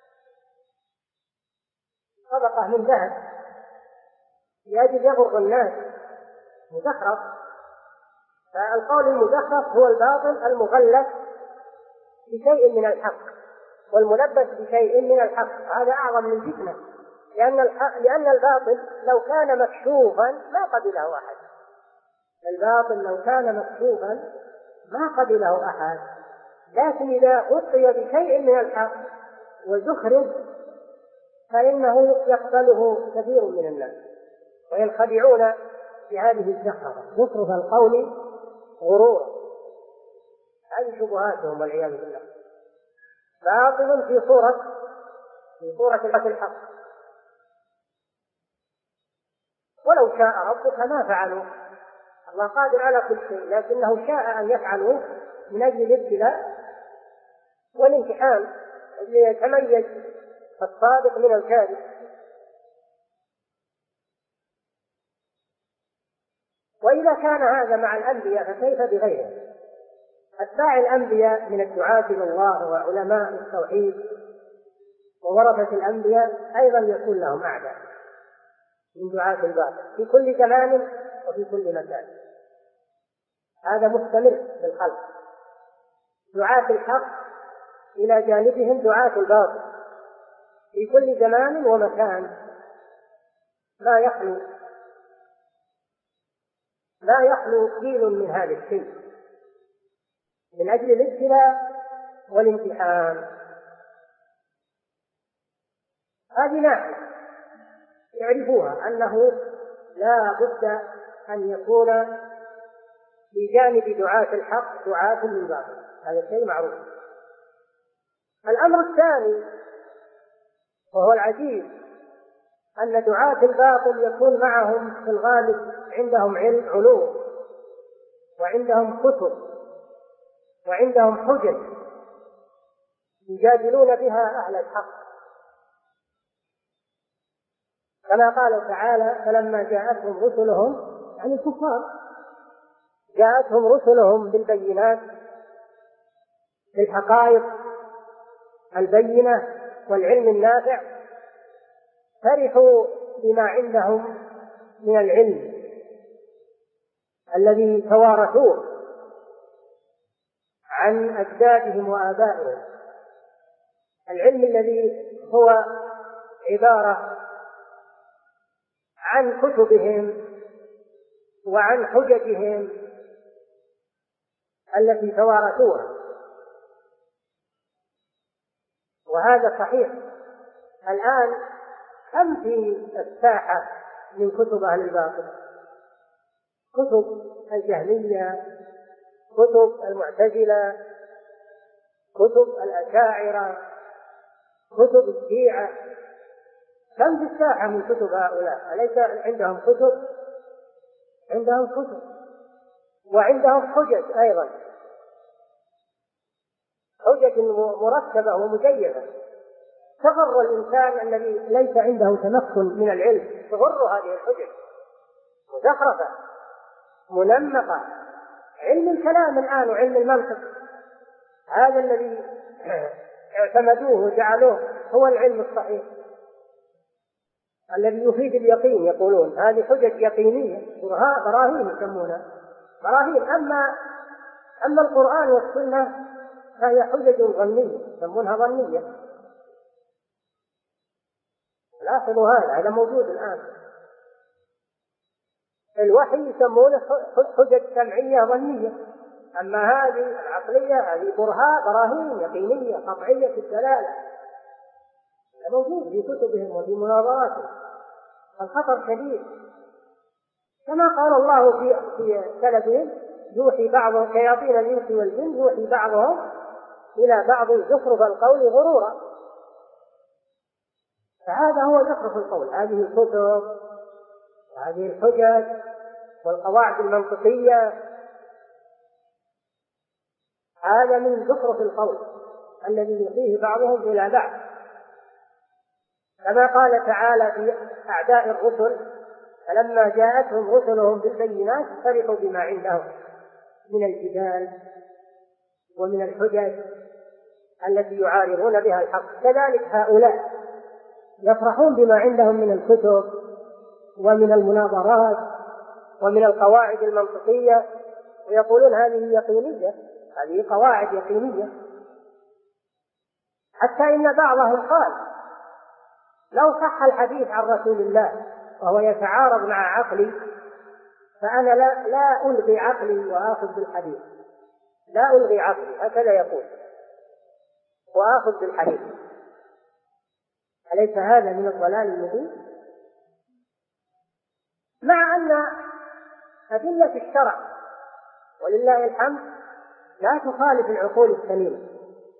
طبقة من ذهب لأجل يغر الناس مزخرف. فالقول المزخرف هو الباطل المغلف بشيء من الحق والملبس بشيء من الحق. هذا أعظم من الفتنة، لأن الباطل لو كان مكشوفا ما قبله أحد. الباطل لو كان مكشوفا ما قبله أحد، لكن إذا غطي بشيء من الحق وزخرف فإنه يقبله كثير من الناس وينخدعون بهذه الزخرفة، زخرف القول غرورا. هذه شبهاتهم والعياذ بالله. باطل في صورة الحق. ولو شاء ربك ما فعلوا، الله قادر على كل شيء، لكنه شاء أن يفعلوا من أجل الابتلاء والامتحان ليتميز الصادق من الكاذب. وإذا كان هذا مع الأنبياء فكيف بغيرهم؟ أتباع الأنبياء من الدعاة إلى الله وعلماء التوحيد وورثة الأنبياء أيضا يكون لهم أعداء من دعاة الباطل في كل زمان وفي كل مكان. هذا مستمر في الخلق، دعاة الحق إلى جانبهم دعاة الباطل في كل زمان ومكان، لا يخلو لا يخلو دين من هذا الشيء من أجل الابتلاء والامتحان. هذه ناحية يعرفوها، أنه لا بد أن يكون في جانب دعاة الحق دعاة للباطل، هذا شيء معروف. الأمر الثاني وهو العجيب أن دعاة الباطل يكون معهم في الغالب عندهم علوم وعندهم كتب وعندهم حجج يجادلون بها أهل الحق، كما قال تعالى: فلما جاءتهم رسلهم، يعني الكفار جاءتهم رسلهم بالبينات بالحقائق البينة والعلم النافع، فرحوا بما عندهم من العلم الذي توارثوه عن أجدادهم وآبائهم، العلم الذي هو عبارة عن كتبهم وعن حججهم التي توارثوها. وهذا صحيح. الآن كم في الساحة من كتب أهل الباطل؟ كتب الجهمية، كتب المعتزلة، كتب الأشاعرة، كتب الشيعة، كم في الساحة من كتب هؤلاء؟ أليس عندهم كتب؟ عندهم كتب وعندهم حجج أيضا، حجج مرتبة ومجيدة تغر الإنسان الذي ليس عنده تمكن من العلم، تغر هذه الحجج مزخرفة منمقة. علم الكلام الآن وعلم المنطق هذا الذي اعتمدوه وجعلوه هو العلم الصحيح الذي يفيد اليقين، يقولون هذه حجج يقينية، براهين يسمونها براهين. أما القرآن والسنة فهي حجج ظنية يسمونها ظنية. لاحظوا هذا موجود الآن. الوحي يسمونه حجج سمعية ظنية، أما هذه العقلية هذه براهين يقينية قطعية في الدلالة، موجود في كتبهم وفي مناظراتهم. الخطر شديد، كما قال الله في سلفهم: يوحي بعض شياطين الإنس والجن يوحي بعضهم إلى بعض زخرف القول غرورا. فهذا هو زخرف القول، هذه الكتب وهذه الحجج والقواعد المنطقية، هذا من زخرف القول الذي يوحيه بعضهم إلى بعض. كما قال تعالى في أعداء الرسل: فلما جاءتهم رسلهم بالبينات فرحوا بما عندهم من الجدال ومن الحجج التي يعارضون بها الحق، كذلك هؤلاء يفرحون بما عندهم من الكتب ومن المناظرات ومن القواعد المنطقية، ويقولون هذه يقينية، هذه قواعد يقينية. حتى إن بعضهم قال: لو صح الحديث عن رسول الله وهو يتعارض مع عقلي فأنا لا ألغي عقلي وآخذ بالحديث، لا ألغي عقلي، هكذا يقول، وآخذ بالحديث. أليس هذا من الضلال المبين؟ مع أن أدلة الشرع ولله الحمد لا تخالف العقول السليمة،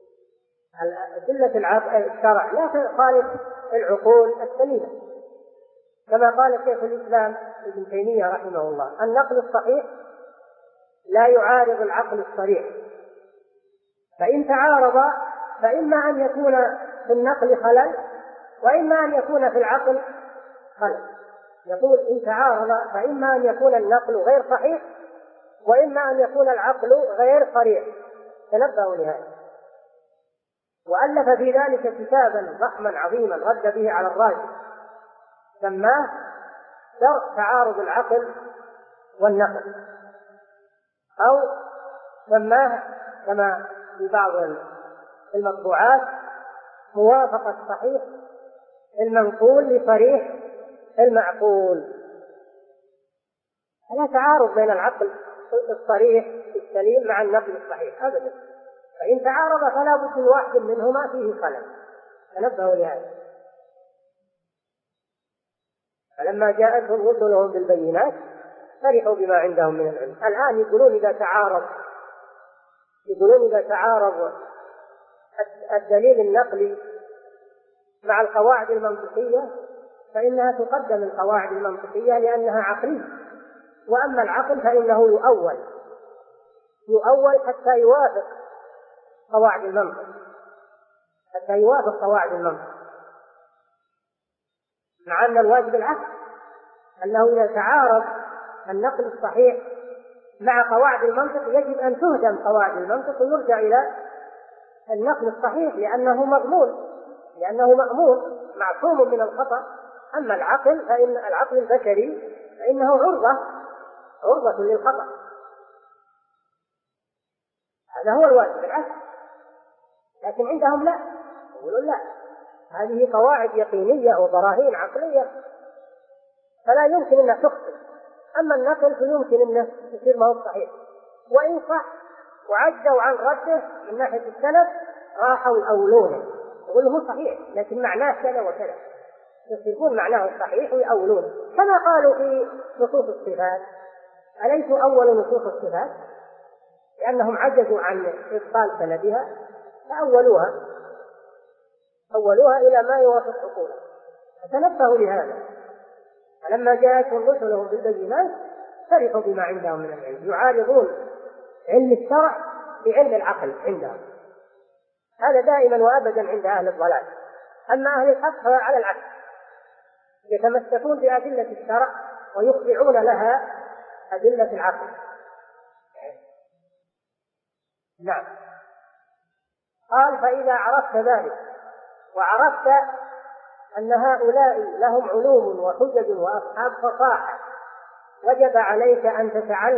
أدلة الشرع لا تخالف العقول السليمة، كما قال شيخ الإسلام ابن تيمية رحمه الله: النقل الصحيح لا يعارض العقل الصريح، فإن تعارض فإما أن يكون في النقل خلل وإما أن يكون في العقل خلل. يقول: إن تعارض فإما أن يكون النقل غير صحيح وإما أن يكون العقل غير صريح. تنبهوا لهذا. وألف في ذلك كتابا ضخما عظيما رد به على الراجح، سماه درء تعارض العقل والنقل، أو سماه كما في بعض المطبوعات موافقة صحيح المنقول لصريح المعقول. لا تعارض بين العقل الصريح السليم مع النقل الصحيح أبدا، فإن تعارض فلا بد من واحد منهما فيه خلل، تنبهوا لهذا. فلما جاءتهم رسلهم بالبينات فرحوا بما عندهم من العلم. الآن يقولون إذا تعارض الدليل النقلي مع القواعد المنطقية فإنها تقدم القواعد المنطقية لأنها عقلية، وأما العقل فإنه يؤول حتى يوافق قواعد المنطق، مع أن الواجب العكس، أنه إذا تعارض النقل الصحيح مع قواعد المنطق يجب أن تهدم قواعد المنطق ويرجع إلى النقل الصحيح لأنه مأمون معصوم من الخطأ. أما العقل فإن العقل البشري فإنه عرضة للخطأ، هذا هو الواجب العكس. لكن عندهم لا، يقولون لا، هذه قواعد يقينية وبراهين عقلية فلا يمكن أنها تخطئ، أما النقل فيمكن أنه يصير ما هو صحيح، وإن صح وعجوا عن رده من ناحية السند راحوا يأولونه، يقولوا هو صحيح لكن معناه كذا وكذا، يصيرون معناه الصحيح ويأولونه، كما قالوا في نصوص الصفات. أليسوا أول نصوص الصفات؟ لأنهم عجزوا عن إبطال سندها فأولوها إلى ما يوافق عقولهم، فتنبهوا لهذا. فلما جاءتهم رسلهم بالبينات فرحوا بما عندهم من العلم، يعارضون علم الشرع بعلم العقل عندهم، هذا دائما وأبدا عند أهل الضلال. أما أهل الحق فعلى العكس، يتمسكون بأدلة الشرع ويخضعون لها أدلة العقل. نعم. قال فإذا عرفت ذلك وعرفت أن هؤلاء لهم علوم وحجج وأصحاب فصاحة، وجب عليك أن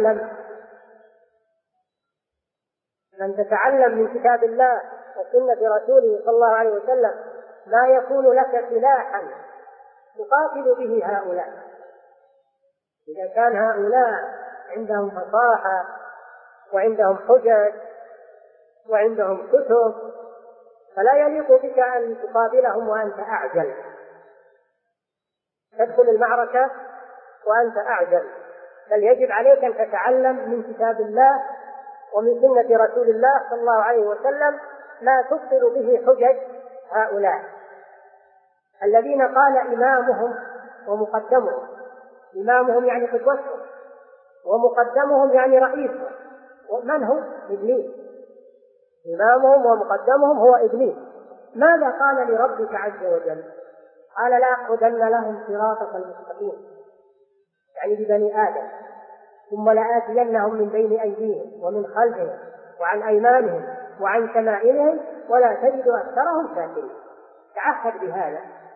تتعلم من كتاب الله وسنة رسوله صلى الله عليه وسلم ما يكون لك سلاحا تقاتل به هؤلاء. إذا كان هؤلاء عندهم فصاحة وعندهم حجج وعندهم كتب فلا يليق بك أن تقابلهم وأنت أعجل، تدخل المعركة وأنت أعجل، بل يجب عليك أن تتعلم من كتاب الله ومن سنة رسول الله صلى الله عليه وسلم ما تبطل به حجج هؤلاء الذين قال إمامهم ومقدمهم، إمامهم يعني قدوتهم، ومقدمهم يعني رئيسهم. ومن هو؟ إبليس. إمامهم ومقدمهم هو إبليس. ماذا قال لربك عز وجل؟ قال لأقعدن لهم صراطك المستقيم، يعني لبني آدم، ثم لآتينهم من بين أيديهم ومن خلفهم وعن أيمانهم وعن شمائلهم ولا تجد أكثرهم شاكرين. تعهد بهذا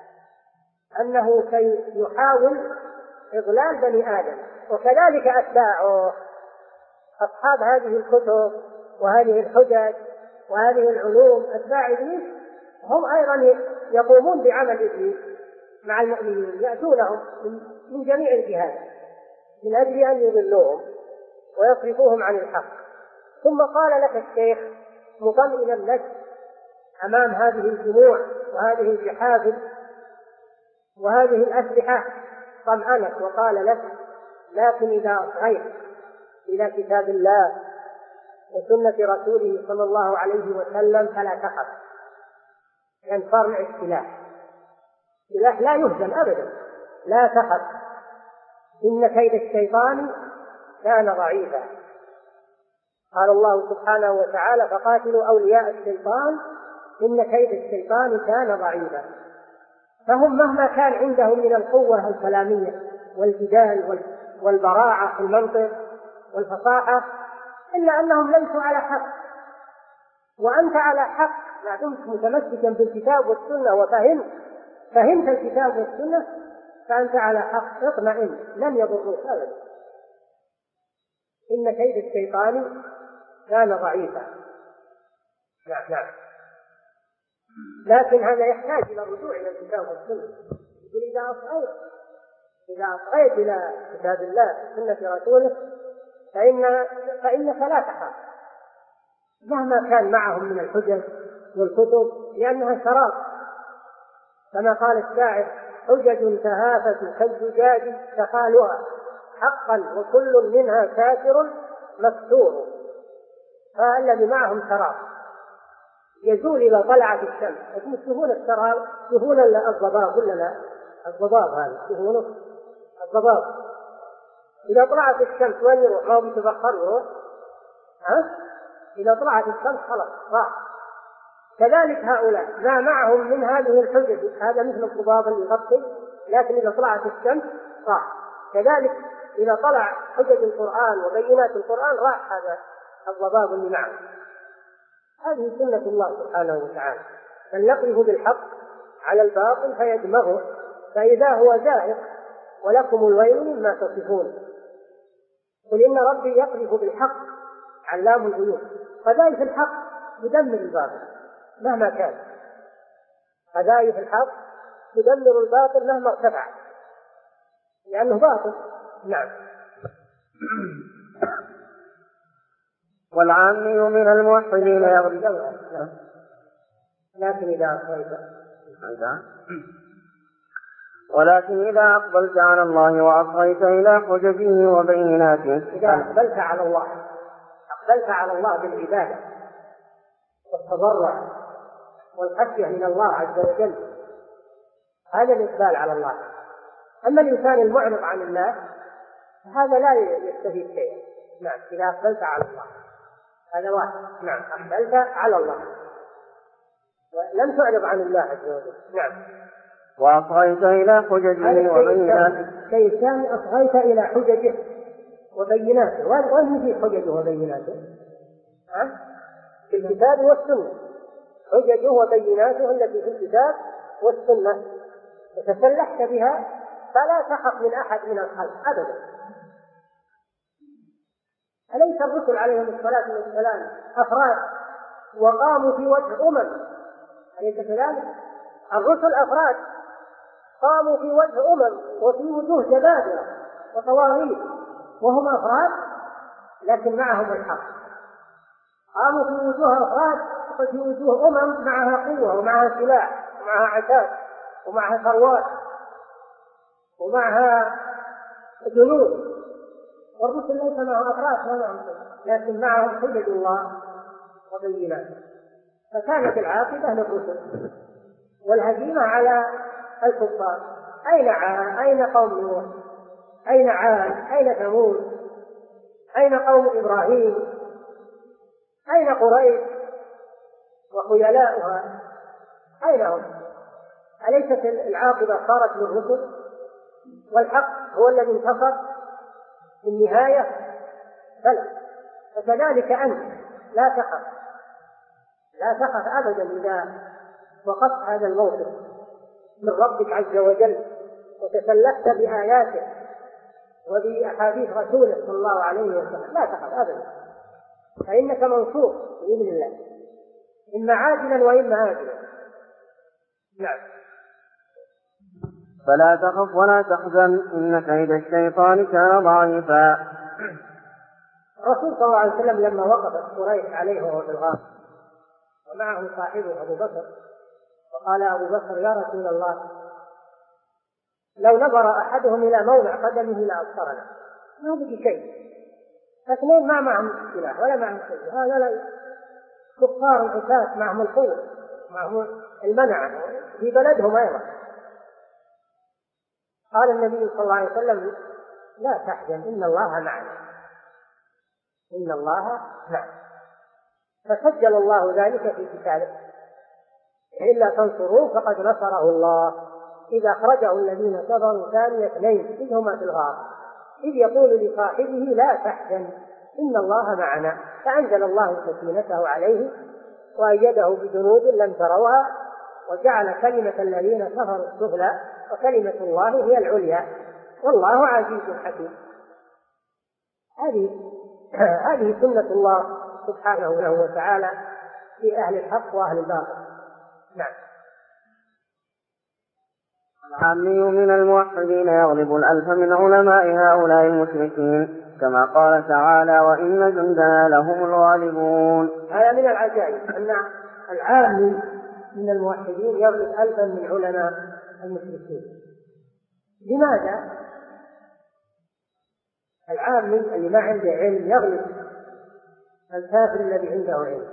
أنه سيحاول إضلال بني آدم، وكذلك أتباعه أصحاب هذه الكتب وهذه الحجج وهذه العلوم، أتباع إبليس هم أيضا يقومون بعمل إبليس مع المؤمنين، يأتونهم من جميع الجهات من أجل أن يضلوهم ويصرفوهم عن الحق. ثم قال لك الشيخ مطمئنا لك أمام هذه الجموع وهذه الجحافل وهذه الأسلحة، طمأنك وقال لك لكن إذا أصغيت إلى كتاب الله وسنة رسوله صلى الله عليه وسلم فلا تخف، لأن صار السلاح لا يهزم أبدا، لا تخف إن كيد الشيطان كان ضعيفا. قال الله سبحانه وتعالى فقاتلوا أولياء الشيطان إن كيد الشيطان كان ضعيفا. فهم مهما كان عندهم من القوة الكلامية والجدال والبراعة في المنطق والفصاحة إلا أنهم ليسوا على حق، وأنت على حق ما دمت متمسكا بالكتاب والسنة وفهمت الكتاب والسنة فأنت على حق، اطمئن لن يضروك أبدا. إن كيد الشيطان كان ضعيفا. نعم. لكن هذا يحتاج إلى الرجوع إلى الكتاب والسنة. يقول إذا أصغيت إلى كتاب الله وسنة رسوله فإنك لا تخاف مهما كان معهم من الحجج والكتب، لأنها شراب، كما قال الشاعر: حجج تهافت كالزجاج سخالها حقا وكل منها كافر مكسور. فالذي معهم شراب يزول إذا طلعت الشمس. يشوفون الشراب، يشوفون الضباب ولا لا؟ الضباب هذا يشوفونه الضباب إذا طلعت الشمس وين يروح؟ ما هو بيتبخر يروح؟ إذا طلعت الشمس خلاص راح. كذلك هؤلاء ما معهم من هذه الحجج، هذا مثل الضباب اللي يغطي، لكن إذا طلعت الشمس راح. كذلك إذا طلع حجج القرآن وبينات القرآن راح هذا الضباب اللي معه. هذه سنة الله سبحانه وتعالى، بل نقذف بالحق على الباطل فيدمغه فإذا هو زاهق ولكم الويل مما تصفون. قل إن ربي يقذف بالحق علام الغيوب. قذائف الحق يدمر الباطل مهما كان، قذائف الحق تدمر الباطل مهما ارتفع، لأنه باطل. نعم. والعامي من الموحدين ولكن إذا أقبلت على الله وأصغيت إلى حججه وبيناته. إذا أقبلت على الله، أقبلت على الله بالعبادة والتضرع والخشية من الله عز وجل، هذا الإقبال على الله. أما الإنسان المعرض عن الله هذا لا يستفيد شيئا. نعم. إذا أقبلت على الله هذا واحد. نعم. أقبلت على الله ولم تعرض عن الله عز وجل. نعم. وأصغيت إلى حججه وبيناته. شيء ثاني، أصغيت إلى حججه وبيناته. وين في حججه وبيناته؟ في الكتاب والسنة. حججه وبيناته التي في الكتاب والسنة وتسلحت بها فلا تخف من أحد من الخلق أبدا. أليس الرسل عليهم الصلاة والسلام أفراد وقاموا في وجه أليس كذلك؟ الرسل أفراد قاموا في وجه وفي وجوه جبابرة وطواغيت، وهم أفراد لكن معهم الحق. قاموا في وجوه أفراد وفي وجوه معها قوة ومعها سلاح ومعها عتاد ومعها ثروات ومعها جنود، والرسل ليس معهم أفراد ما معهم، لكن معهم حجج الله وبيناته. فكانت العاقبة للرسل والهزيمة على الكفار. أين عاد؟ أين قوم نوح؟ أين عاد؟ أين ثمود؟ أين قوم إبراهيم؟ أين قريش وخيلاؤها؟ أين هم؟ أليست العاقبة صارت للرسل والحق هو الذي انتصر في النهاية؟ بلى. فكذلك أنت لا تخف أبدا إذا وقفت هذا الموقف من ربك عز وجل وتسلحت بآياته وبأحاديث رسوله صلى الله عليه وسلم. لا تخف أبدا، فإنك منصور بإذن الله، إما عاجلا وإما آجلا. نعم. فلا تخف ولا تحزن إن كيد الشيطان كان ضعيفا. الرسول صلى الله عليه وسلم لما وقفت قريش عليه وهو في الغار ومعه صاحبه أبو بكر، وقال أبو بكر: يا رسول الله، لو نظر أحدهم إلى موضع قدمه لأبصرنا. ما بقي شيء، اثنين ما معهم سلاح ولا معهم شيء، هذا لا كفار عتاة معهم القوة معهم المنع في بلدهم أيضا. قال النبي صلى الله عليه وسلم: لا تحزن إن الله معنا، إن الله معنا. فسجل الله ذلك في كتابه: إلا تنصروه فقد نصره الله إذا أخرجه الذين كفروا ثاني اثنين إذ هما في الغار إذ يقول لصاحبه لا تحزن إن الله معنا، فأنزل الله سكينته عليه وأيده بجنود لم تروها وجعل كلمة الذين كفروا السفلى وكلمة الله هي العليا والله عزيز حكيم. هذه سنة الله سبحانه وتعالى في أهل الحق وأهل الباطل. نعم. العامي من الموحدين يغلب الألف من علماء هؤلاء المشركين، كما قال تعالى: وإن جندنا لهم الغالبون. هذا من العجائب أن العامي من الموحدين يغلب ألفا من علماء المشركين. لماذا؟ العامي اللي ما عنده علم يغلب الكافر الذي عنده علم.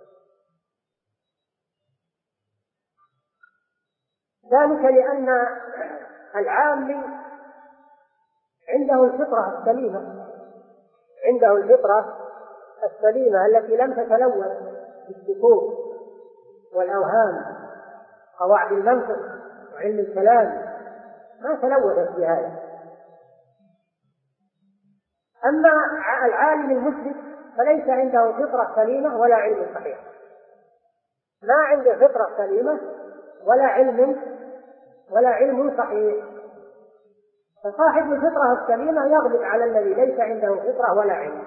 ذلك لأن العامي عنده الفطرة السليمة، عنده الفطرة السليمة التي لم تتلوث بالشكوك والأوهام، قواعد المنطق وعلم الكلام ما تلوثت بهذا. أما العالم المشرك فليس عنده فطرة سليمة ولا علم صحيح، ما عنده فطرة سليمة ولا علم صحيح. فصاحب الفطرة السليمة يغلب على الذي ليس عنده فطرة ولا علم،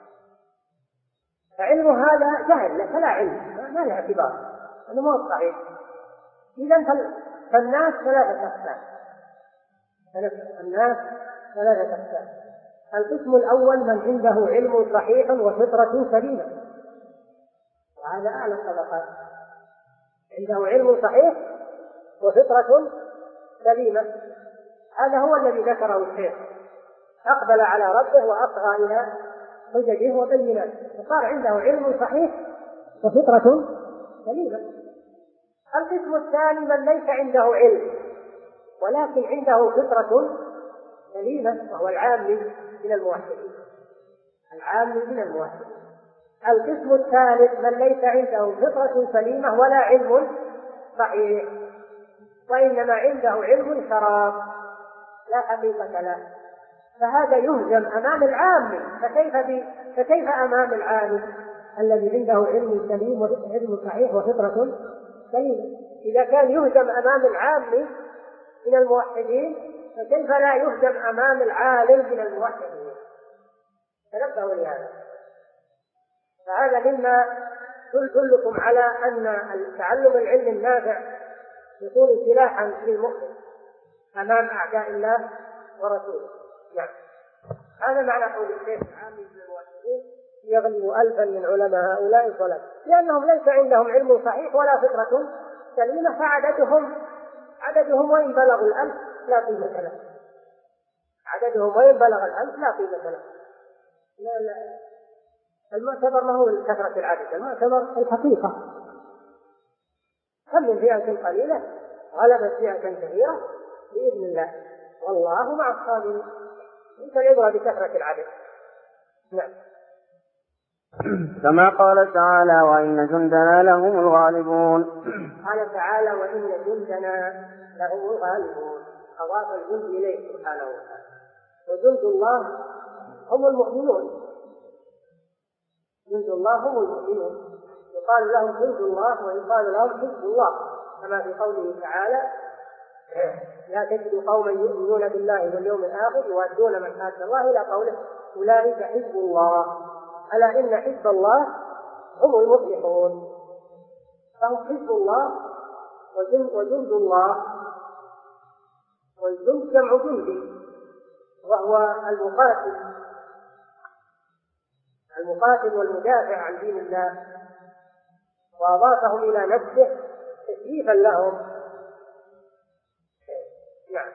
فعلمه هذا جهل فلا علم، ما له اعتبار، هذا مو صحيح. إذن فالناس ثلاثة أقسام. القسم الأول من عنده علم صحيح وفطرة سليمة، وهذا أعلى الطبقات، عنده علم صحيح وفطرة سليمة. هذا هو الذي ذكره الشيخ، أقبل على ربه وأصغى إلى حججه وبيناته، فصار عنده علم صحيح وفطرة سليمة. القسم الثاني من ليس عنده علم ولكن عنده فطرة سليمة، وهو العامي من الموحدين. القسم الثالث من ليس عنده فطرة سليمة ولا علم صحيح، وإنما عنده علم شراب لا حقيقة له، فهذا يهزم أمام العامي. فكيف أمام العالم الذي عنده علم سليم وعلم صحيح وفطرة سليمة؟ إذا كان يهزم أمام العامي من الموحدين فكيف لا يهزم أمام العالم من الموحدين؟ تنبهوا لهذا. فهذا مما يدلكم على أن تعلم العلم النافع يكون سلاحا للمؤمن أمام أعداء الله ورسوله. يعني هذا معنى قول الشيخ: العامي من الموحدين يغلب ألفا من علماء هؤلاء الظلم، لأنهم ليس عندهم علم صحيح ولا فطرة سليمة، فعددهم وإن بلغوا الألف لا قيمة له. لا المعتبر ما هو كثرة العدد، المعتبر الحقيقة. كم من فئة قليلة غلبت فئة كثيرة بإذن الله، والله مع الصابرين. ليس العبرة بكثرة العدد. نعم. كما قال تعالى: وإن جندنا لهم الغالبون. قال تعالى: وإن جندنا لهم الغالبون، أضاف الجند إليه سبحانه وتعالى. وجند الله هم المؤمنون، يقال لهم جند الله ويقال لهم حزب الله، كما في قوله تعالى: لا تجد قوما يؤمنون بالله واليوم الآخر يوادون من حاد الله، إلى قوله: أولئك حزب الله، ألا إن حزب الله هم المفلحون. فهم حزب الله وجند الله. والجند جمع جندي، وهو المقاتل والمدافع عن دين الله، وأضافهم إلى نفسه تشريفا لهم. نعم.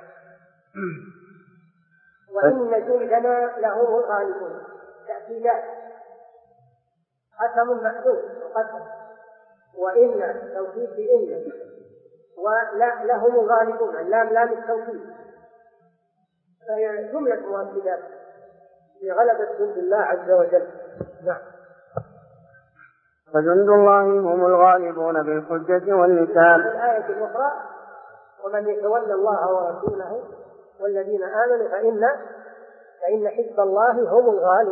وإن جندنا لهم الغالبون، تأكيدات، قسم محدود وقسم، وإن توكيد بإن، ولا لهم الغالبون، اللام لام التوكيد، فهي جملة مؤكدات لغلبة جند الله عز وجل. نعم. فجند الله هم الغالبون بالحجة واللسان. في الآية الأخرى: ومن يتولى الله ورسوله والذين آمنوا فإن حزب الله هم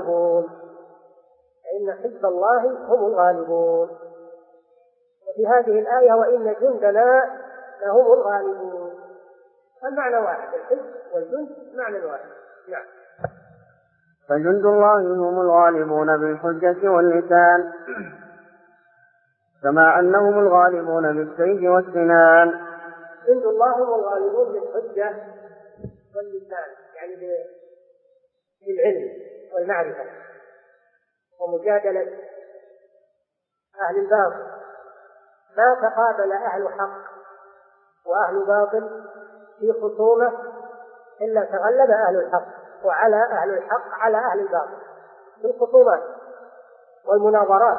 الغالبون. وفي هذه الآية: وإن جندنا لهم الغالبون، المعنى واحد، الحزب والجند معنى واحد. نعم. فجند الله هم الغالبون بالحجة واللسان، كما أنهم الغالبون بالسيف والسنان. جند الله هم الغالبون بالحجة واللسان، يعني بالعلم والمعرفة ومجادلة أهل الباطل. ما تقابل أهل حق وأهل باطل في خصومة إلا تغلب أهل الحق وعلى أهل الحق على أهل الباطل في الخصومات والمناظرات.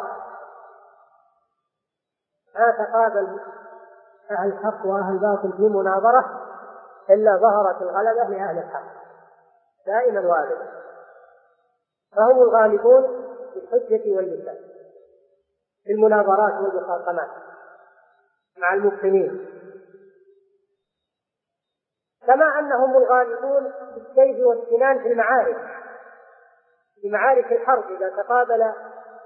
ما تقابل أهل الحق وأهل الباطل في مناظرة إلا ظهرت الغلبة لأهل الحق دائما وابدا، فهم الغالبون بالحجة واللسان في المناظرات والمخاصمات مع المبطنين، كما أنهم الغالبون بالسيف والسنان في معارك الحرب. إذا تقابل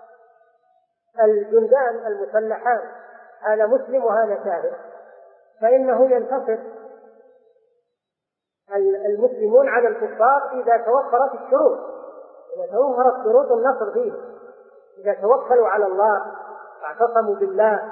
الجندان المسلحان هذا مسلم وهذا كافر فإنه ينتصر المسلمون على الكفار إذا توفرت الشروط، إذا توفرت شروط النصر فيه، إذا توكلوا على الله واعتصموا بالله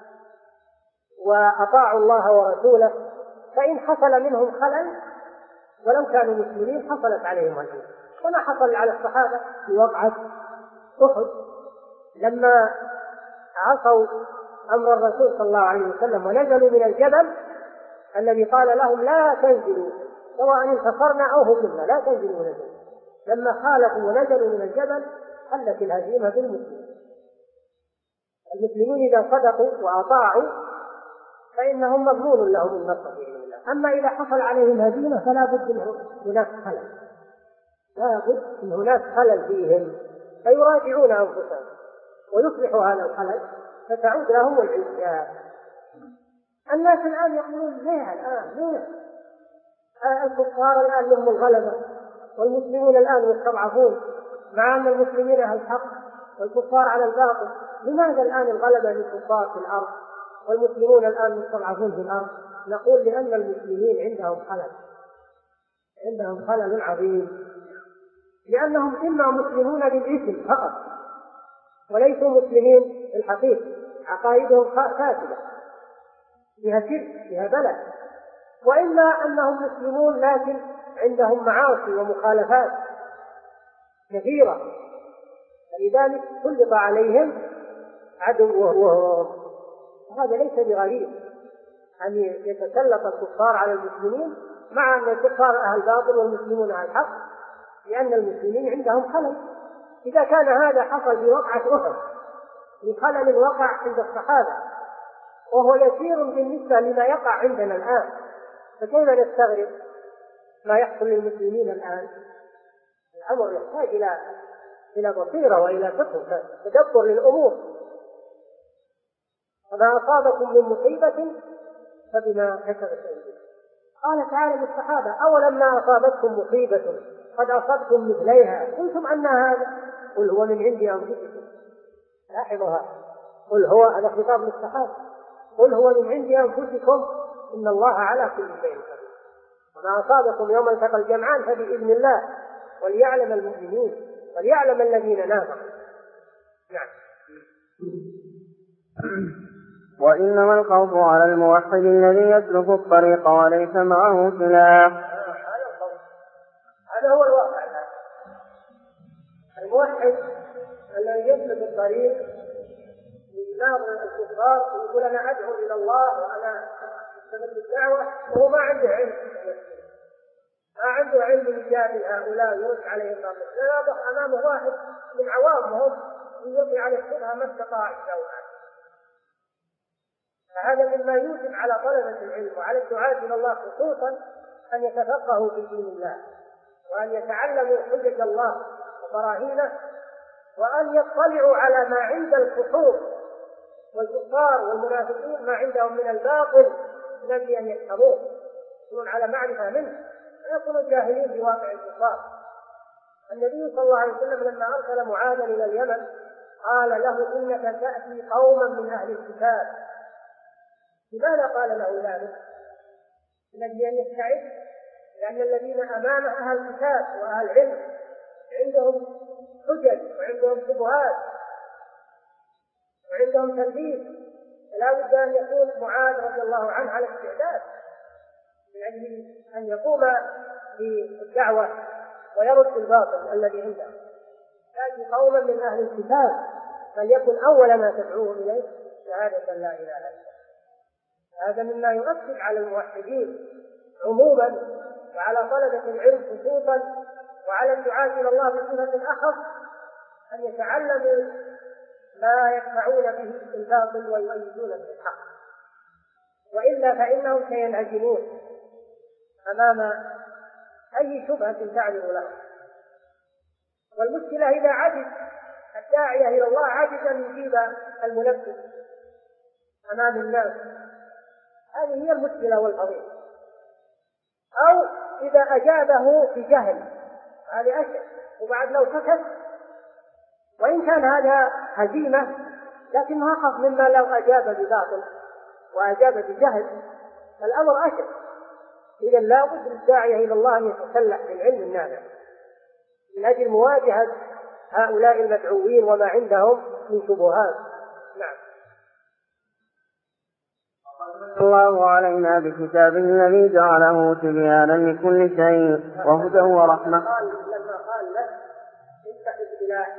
وأطاعوا الله ورسوله. فإن حصل منهم خلل ولو كانوا مسلمين حصلت عليهم هزيمة، وما حصل على الصحابة في وقعة أحد لما عصوا أمر الرسول صلى الله عليه وسلم ونزلوا من الجبل الذي قال لهم لا تنزلوا سواء انتصرنا أو هزمنا، لا تنزلوا من الجبل. لما خالفوا ونزلوا من الجبل حلت الهزيمة بالمسلمين. المسلمين إذا صدقوا وأطاعوا فإنهم مضمون لهم النصر بإذن الله. أما إذا حصل عليهم هزيمة فلا بد من هناك خلل، لا بد من هناك خلل فيهم فيراجعون أنفسهم ويصلح هذا الخلل فتعود لهم العزة. الناس الآن يقولون ليه الكفار الآن لهم الغلبة والمسلمون الآن مستضعفون، مع أن المسلمين أهل الحق والكفار على الباطل، لماذا الآن الغلبة للكفار في الأرض والمسلمون الآن مستضعفون في الأرض؟ نقول لأن المسلمين عندهم خلل عظيم، لأنهم إما مسلمون بالاسم فقط وليسوا مسلمين في الحقيقة، عقائدهم فاسدة فيها شرك فيها بلد، وإما أنهم مسلمون لكن عندهم معاصي ومخالفات كثيرة، فلذلك سلط عليهم عدوهم. هذا ليس بغريب أن يتسلط الكفار على المسلمين مع أن الكفار أهل باطل والمسلمون أهل حق، لأن المسلمين عندهم خلل. إذا كان هذا حصل في وقعة أحد لخلل وقع عند الصحابة وهو يسير بالنسبة لما يقع عندنا الآن، فكيف نستغرب ما يحصل للمسلمين الآن؟ الأمر يحتاج إلى بصيرة وإلى فقه تدبر للأمور. وما أصابكم من مصيبة فبما كسبت أيديكم. قال تعالى للصحابة أولما أصابتكم مصيبة قد أصبتم مثليها قلتم أن هذا قل هو من عند أنفسكم. لاحظها، قل هو، هذا خطاب للصحابة، قل هو من عند أنفسكم إن الله على كل شيء قدير. وما أصابكم يوم التقى الجمعان فبإذن الله وليعلم المؤمنين وليعلم الذين نافقوا. نعم. وإنما الخوف على الموحد الذي يسلك الطريق وليس معه سلاح. هذا هو الواقع. الموحد الذي يسلك الطريق يناظر الكفار ويقول أنا أدعو إلى الله وأنا أستمر بالدعوة وهو ما عنده علم، ما عنده علم يجادل هؤلاء ويرد عليهم الباطل، لا يضع أمامه واحد من عوامهم ويلقي عليه الشبهة ما استطاع الجواب. فهذا مما يوجب على طلبة العلم وعلى الدعاة إلى الله خصوصا أن يتفقهوا في دين الله وأن يتعلموا حجج الله وبراهينه وأن يطلعوا على ما عند الكفار والكفار والمنافقين، ما عندهم من الباطل الذي أن يفهموه يكونون على معرفة منه ويكونوا جاهلين بواقع الكفار. النبي صلى الله عليه وسلم لما أرسل معاذا إلى اليمن قال له إنك تأتي قوما من أهل الكتاب. لماذا قال له ذلك؟ الذي أن يستعد، لأن الذين أمامه أهل كتاب وأهل علم عندهم حجج وعندهم شبهات وعندهم تلبيس، لا بد أن يكون معاذ رضي الله عنه على استعداد من أجل أن يقوم بالدعوة ويرد الباطل الذي عنده. تأتي قوما من أهل الكتاب فليكن أول ما تدعوهم إليه شهادة لا إله إلا الله. هذا مما يؤكد على الموحدين عموما وعلى طلبة العلم خصوصا وعلى الدعاة إلى الله بصفة أخص أن يتعلموا ما يدفعون به الباطل ويؤيدون به الحق، وإلا فإنهم سينهزمون أمام أي شبهة تعرض له. والمشكلة إذا عجز الداعية إلى الله عجز أن يجيب الملبس أمام الناس، هذه هي المشكلة والقضية. أو إذا أجابه بجهل هذه أشد، وبعد لو سكت وإن كان هذا هزيمة لكنه أخف مما لو أجاب بباطل وأجاب بجهل، الأمر أشد. إذا لا بد للداعية إلى الله أن يتسلح بالعلم النافع من أجل مواجهة هؤلاء المدعوين وما عندهم من شبهات. نعم. الله علينا بكتابه الذي جعله تبيانا لكل شيء وهدى ورحمة. لما قال له افتح السلاح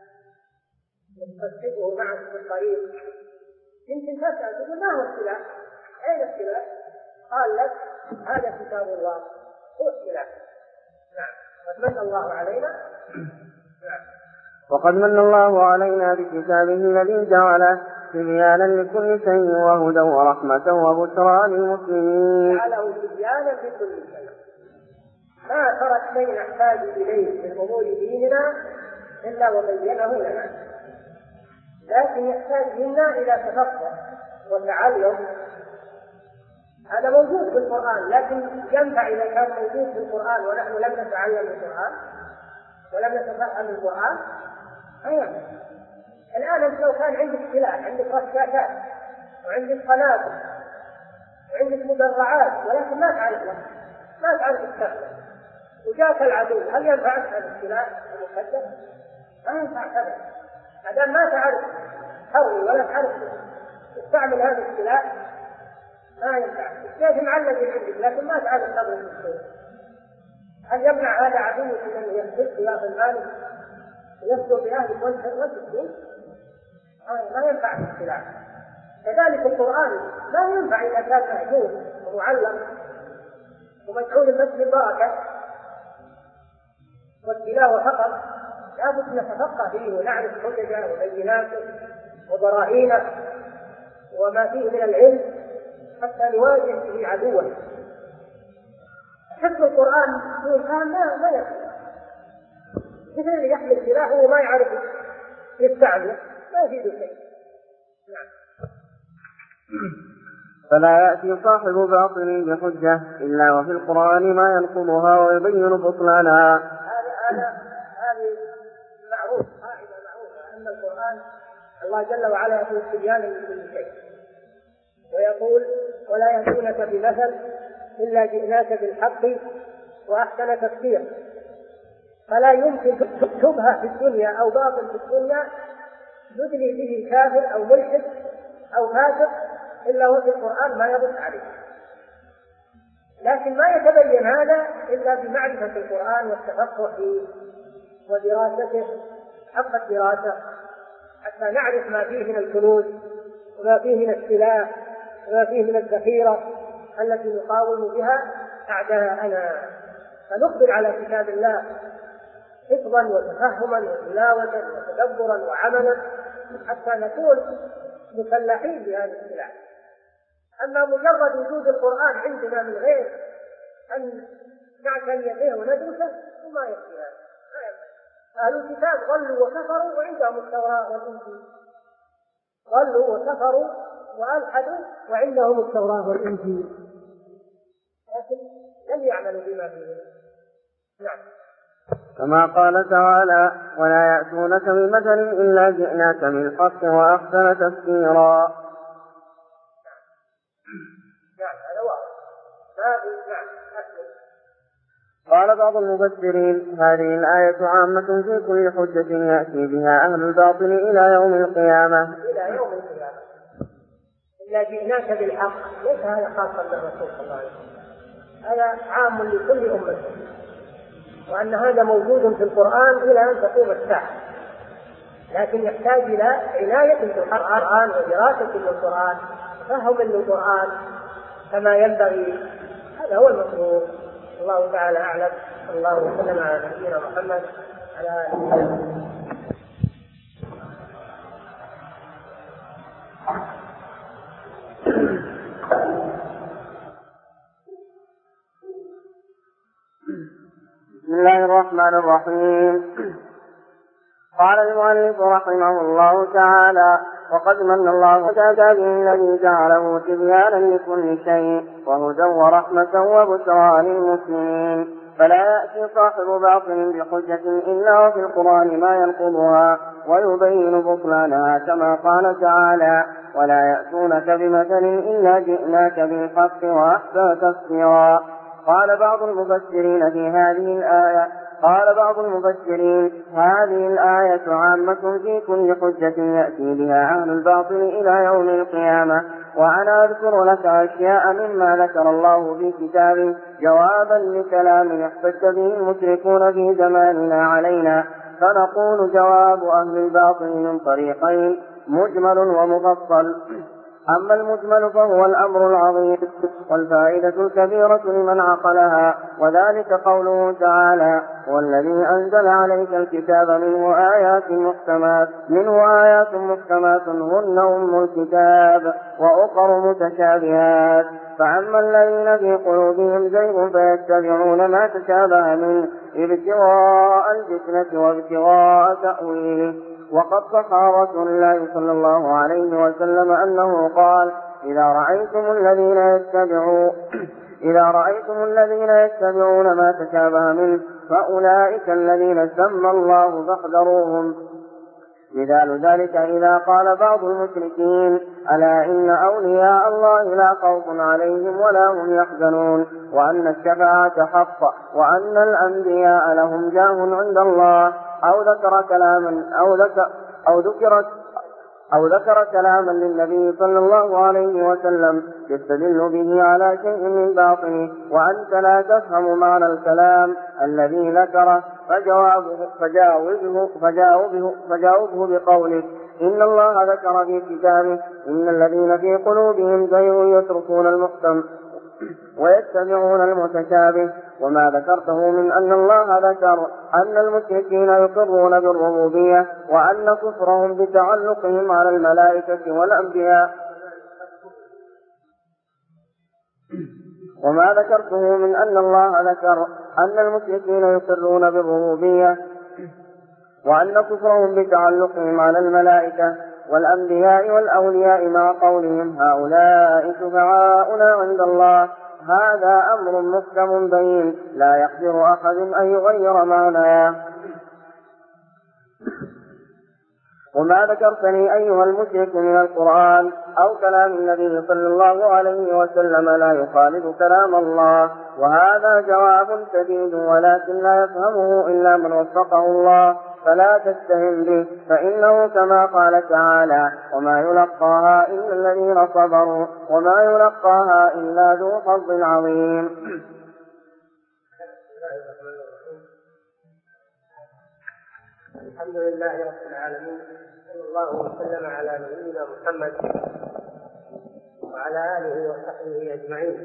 تصحبه معك في الطريق يمكن تسأل تقول ما هو السلاح؟ أين السلاح؟ قال لك هذا كتاب الله هو السلاح. نعم. قد من الله علينا. نعم. وقد من الله علينا بكتابه الذي جعله تبيانا لكل شيء وهدى ورحمة وبشرى للمسلمين. جعله تبيانا لكل شيء، ما ترك شيء نحتاج إليه من أمور ديننا إلا وبينه لنا، لكن يحتاج منا إلى تفقه وتعلم. هذا موجود في القرآن، لكن ينفع إذا كان موجود في القرآن ونحن لم نتعلم القرآن ولم نتفهم القرآن أيضا. الآن أنت لو كان عندك سلاح، عندك رشاشات وعندك قنابل وعندك مدرعات ولكن ما تعرف تستخدم وجاءك العدو، هل ينفعك هذا السلاح المقدم؟ ما ينفع أبدا. هذا ما تعرف تروي ولا تعرف تستعمل هذا السلاح ما ينفع. السيف معلق عندك لكن ما تعرف تضرب السيف، هل يمنع هذا عدو من أن يقتل ويأخذ مالك ويصدر بأهلك والسكين؟ ما ينفع السلاح. كذلك القرآن لا ينفع إذا كان مهجور ومعلم ومدعو للمسجد البركة والتلاوة فقط، لا بد نتفقه فيه ونعرف حججه وبيناته وبراهينه وما فيه من العلم حتى نواجه به عدوه. حفظ القرآن بدون فهم ما يكفي، مثل اللي يحمل سلاحه وما يعرف يستعمله ما يفيد شيء. نعم. فلا يأتي صاحب باطل بحجة إلا وفي القرآن ما ينقضها ويبين بطلانها. هذه معروف، قاعدة معروفة أن القرآن الله جل وعلا يقول تبيانا لكل شيء، ويقول ولا يأتونك بمثل إلا جئناك بالحق وأحسن تفسير. فلا يمكن شبهة في الدنيا أو باطل في الدنيا يدلي به كافر أو ملحد أو فاسق إلا وفي القرآن ما يرد عليه. لكن ما يتبين هذا إلا بمعرفة القرآن والتفقه فيه ودراسته حق الدراسة حتى نعرف ما فيه من الكنوز وما فيه من السلاح وما فيه من الذخيرة التي نقاوم بها أعداءنا، فنقبل على كتاب الله حفظا وتفهما وتلاوة وتدبرا وعملا حتى نكون مسلحين بهذا السلاح. أما مجرد وجود القرآن عندنا من غير أن نعتني به وندرسه وما يكفي هذا. أهل الكتاب ضلوا وكفروا وعندهم التوراة والإنجيل، ضلوا وكفروا وألحدوا وعندهم التوراة والإنجيل، لكن لم يعملوا بما فيه. نعم. كما قال تعالى ولا يأتونك بمثل إلا جئناك بالحق وأحسن تفسيرا. قال بعض المفسرين هذه الآية عامة في كل حجة يأتي بها أهل الباطل إلى يوم القيامة. لا جئناك بالحق ليس هذا خاصا بالرسول صلى الله عليه وسلم، هذا عام لكل أمة، وأن هذا موجود في القرآن إلى أن تقوم الساعة، لكن يحتاج إلى عناية بالقرآن ودراسة للقرآن وفهم للقرآن كما ينبغي. هذا هو المطلوب. الله تعالى أعلم. صلى الله وسلم على نبينا محمد على آله. بسم الله الرحمن الرحيم. قال المؤلف رحمه الله تعالى: وقد من الله كتابه الذي جعله تبيانا لكل شيء وهدى ورحمة وبشرى للمسلمين، فلا يأتي صاحب باطل بحجة إلا وفي القرآن ما ينقضها ويبين بطلانها، كما قال تعالى: ولا يأتونك بمثل إلا جئناك بالحق وأحسن تفسيرا. قال بعض المفسرين هذه الآية عامة في كل حجة يأتي بها أهل الباطل إلى يوم القيامة. وأنا أذكر لك أشياء مما ذكر الله في كتابه جوابا لكلام احتج به المشركون في زماننا علينا، فنقول: جواب أهل الباطل من طريقين: مجمل ومفصل. أما المجمل فهو الأمر العظيم والفائدة الكبيرة لمن عقلها، وذلك قوله تعالى: والذي أنزل عليك الكتاب منه آيات محكمات هن أم الكتاب وأخر متشابهات. فأما الذين في قلوبهم زيغ فيتبعون ما تشابه منه ابتغاء الفتنة وابتغاء تأويله. وقد صح عن رسول الله صلى الله عليه وسلم أنه قال: إذا رأيتم الذين يتبعون ما تشابه منه فأولئك الذين سمى الله فاحذروهم. مثال ذلك إذا قال بعض المشركين: ألا إن أولياء الله لا خوف عليهم ولا هم يحزنون، وأن الشفاعة حق، وأن الأنبياء لهم جاه عند الله، أو ذكر كلاما للنبي صلى الله عليه وسلم يستدل به على شيء من باطنه وأنت لا تفهم معنى الكلام الذي ذكره، فجاوبه بقوله: إن الله ذكر في كتابه إن الذين في قلوبهم زيغ يتركون المحكم ويتبعون المتشابه. وما ذكرته من أن الله ذكر أن المشركين يقرون بالربوبية وأن كفرهم بتعلقهم على الملائكة والأنبياء وما ذكرته من أن الله ذكر أن المشركين يقرون بالربوبية وأن كفرهم بتعلقهم على الملائكة والأنبياء والأولياء مع قولهم: هؤلاء شفعاؤنا عند الله. هذا أمر محكم بين لا يقدر أحد أن يغير معناه. وما ذكرتني أيها المشرك من القرآن أو كلام النبي صلى الله عليه وسلم لا يخالف كلام الله، وهذا جواب سديد ولكن لا يفهمه إلا من وفقه الله، فلا تستهن به، فإنه كما قال تعالى: وما يلقاها إلا الذين صبروا وما يلقاها إلا ذو حظ عظيم. الحمد لله رب العالمين، صلى الله وسلم على نبينا محمد وعلى آله وصحبه أجمعين.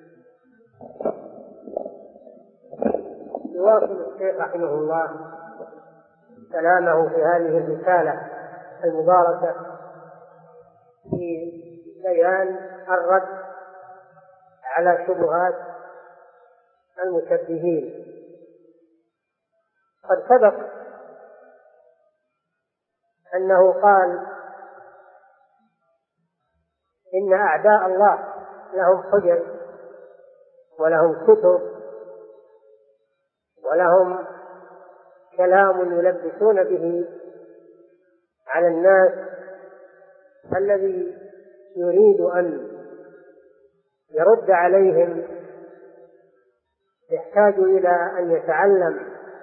يواصل الشيخ رحمه الله كلامه في هذه الرسالة المباركة في بيان الرد على شبهات المشبهين. قد سبق أنه قال: إن أعداء الله لهم حجج ولهم كتب ولهم كلام يلبسون به على الناس، الذي يريد أن يرد عليهم يحتاج إلى أن يتعلم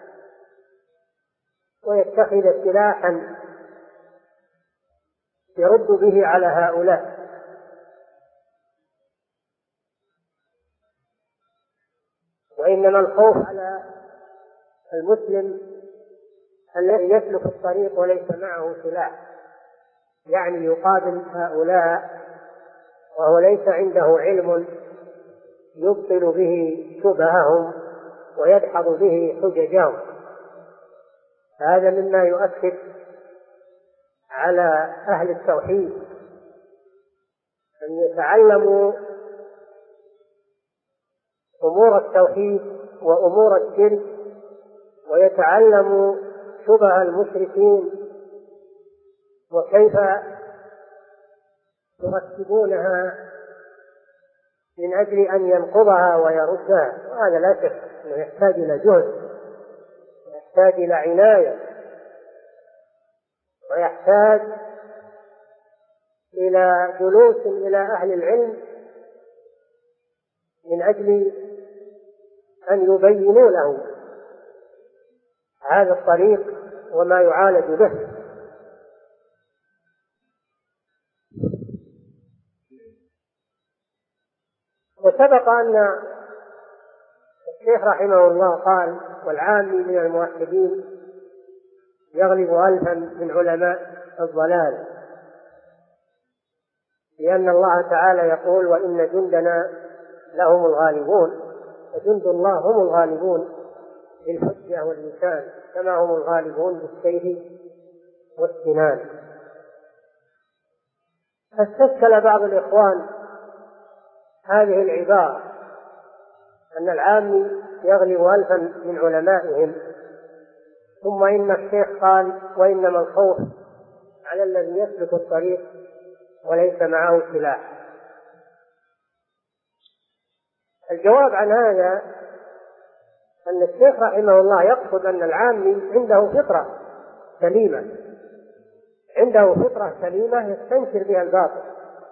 ويتخذ سلاحا يرد به على هؤلاء. وإنما الخوف على المسلم الذي يسلك الطريق وليس معه سلاح، يعني يقابل هؤلاء وهو ليس عنده علم يبطل به شبههم ويدحض به حججهم. هذا مما يؤكد على أهل التوحيد أن يتعلموا أمور التوحيد وأمور الشرك، ويتعلموا شبه المشركين وكيف يرتبونها من أجل أن ينقضها ويردها. وهذا لا شك أنه يحتاج إلى جهد، ويحتاج إلى عناية، ويحتاج إلى جلوس إلى أهل العلم من أجل أن يبينوا له هذا الطريق وما يعالج به. وسبق أن الشيخ رحمه الله قال: والعامي من الموحدين يغلب 1000 من علماء الضلال، لأن الله تعالى يقول: وإن جندنا لهم الغالبون، فجند الله هم الغالبون بالحجة واللسان كما هم الغالبون بالسيف والسنان. فاستشكل بعض الإخوان هذه العبارة أن العامي يغلب 1000 من علمائهم، ثم إن الشيخ قال: وإنما الخوف على الذي يسلك الطريق وليس معه سلاح. الجواب عن هذا أن الشيخ رحمه الله يقصد أن العامي عنده فطرة سليمة، عنده فطرة سليمة يستنكر بها الباطل.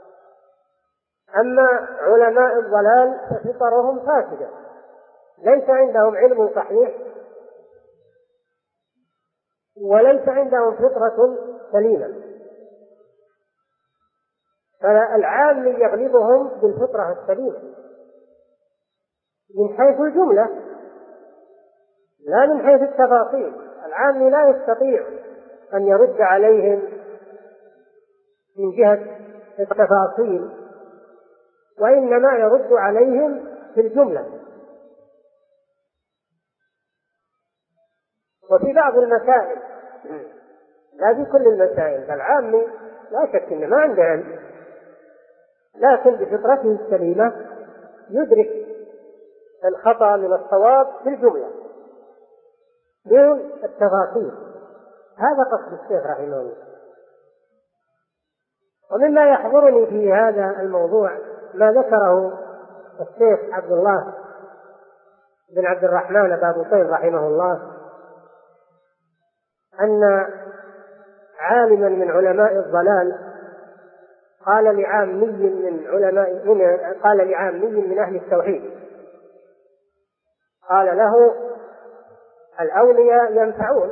أما علماء الضلال ففطرهم فاسدة، ليس عندهم علم صحيح وليس عندهم فطرة سليمة، فالعامي يغلبهم بالفطرة السليمة من حيث الجملة لا من حيث التفاصيل. العامي لا يستطيع أن يرد عليهم من جهة التفاصيل، وإنما يرد عليهم في الجملة. وفي بعض المسائل، لا في كل المسائل، العامي لا شك أنه ما عنده علم، لكن بفطرته السليمة يدرك الخطأ من الصواب في الجملة دون التفاصيل. هذا قصد الشيخ رحمه الله. ومما يحضرني في هذا الموضوع ما ذكره الشيخ عبد الله بن عبد الرحمن بن طيب رحمه الله، أن عالما من علماء الضلال قال لعامي من أهل التوحيد، قال له: الأولياء ينفعون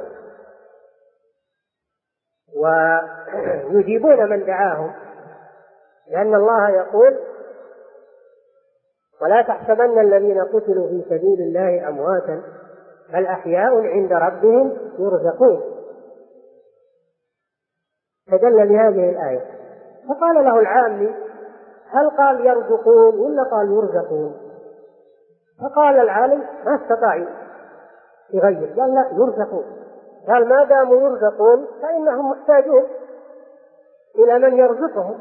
ويجيبون من دعاهم، لأن الله يقول: ولا تحسبن الذين قتلوا في سبيل الله أمواتا بل أحياء عند ربهم يرزقون. فدل بهذه الآية. فقال له العامي: هل قال يرزقون ولا قال يرزقون؟ فقال العالم: ما استطاع يغير، قال: لا، يرزقون. قال: ما داموا يرزقون فإنهم محتاجون إلى من يرزقهم،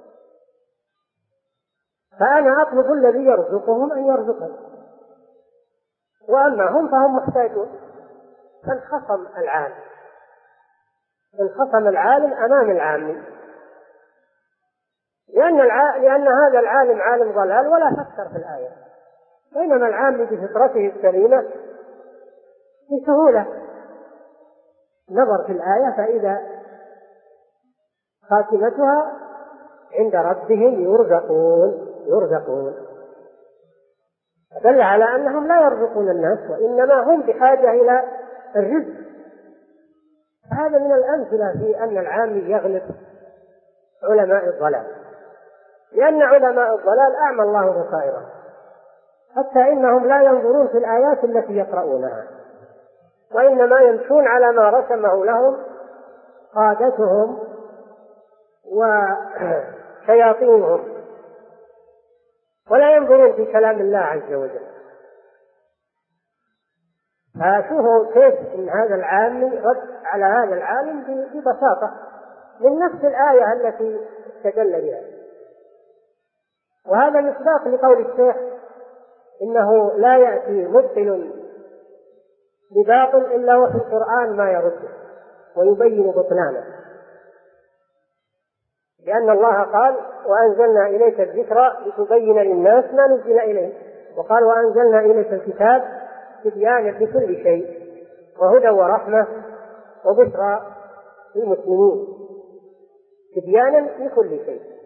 فأنا أطلب الذي يرزقهم أن يرزقهم، وأما هم فهم محتاجون. فانخصم العالم أمام العامي، لأن هذا العالم عالم ضلال ولا فكر في الآية، بينما العامي بفطرته السليمة بسهولة نظر في الآية فإذا خاتمتها عند ربهم يرزقون، دل على أنهم لا يرزقون الناس، وإنما هم بحاجة إلى الرزق. هذا من الأمثلة في أن العامي يغلب علماء الضلال، لأن علماء الضلال أعمى الله بصائرهم، حتى إنهم لا ينظرون في الآيات التي يقرؤونها، وإنما يمشون على ما رسمه لهم قادتهم وشياطينهم، ولا ينظرون في كلام الله عز وجل. فشوفوا كيف إن هذا العالم رد على هذا العالم ببساطة من نفس الآية التي استدل بها. وهذا مصداق لقول الشيخ إنه لا يأتي مبطل بباطل إلا وفي القرآن ما يرده ويبين بطلانه، لأن الله قال وأنزلنا إليك الذكر لتبين للناس ما نزل إليه، وقال وأنزلنا إليك الكتاب تبيانا لكل شيء وهدى ورحمة وبشرى للمسلمين، تبيانا لكل شيء.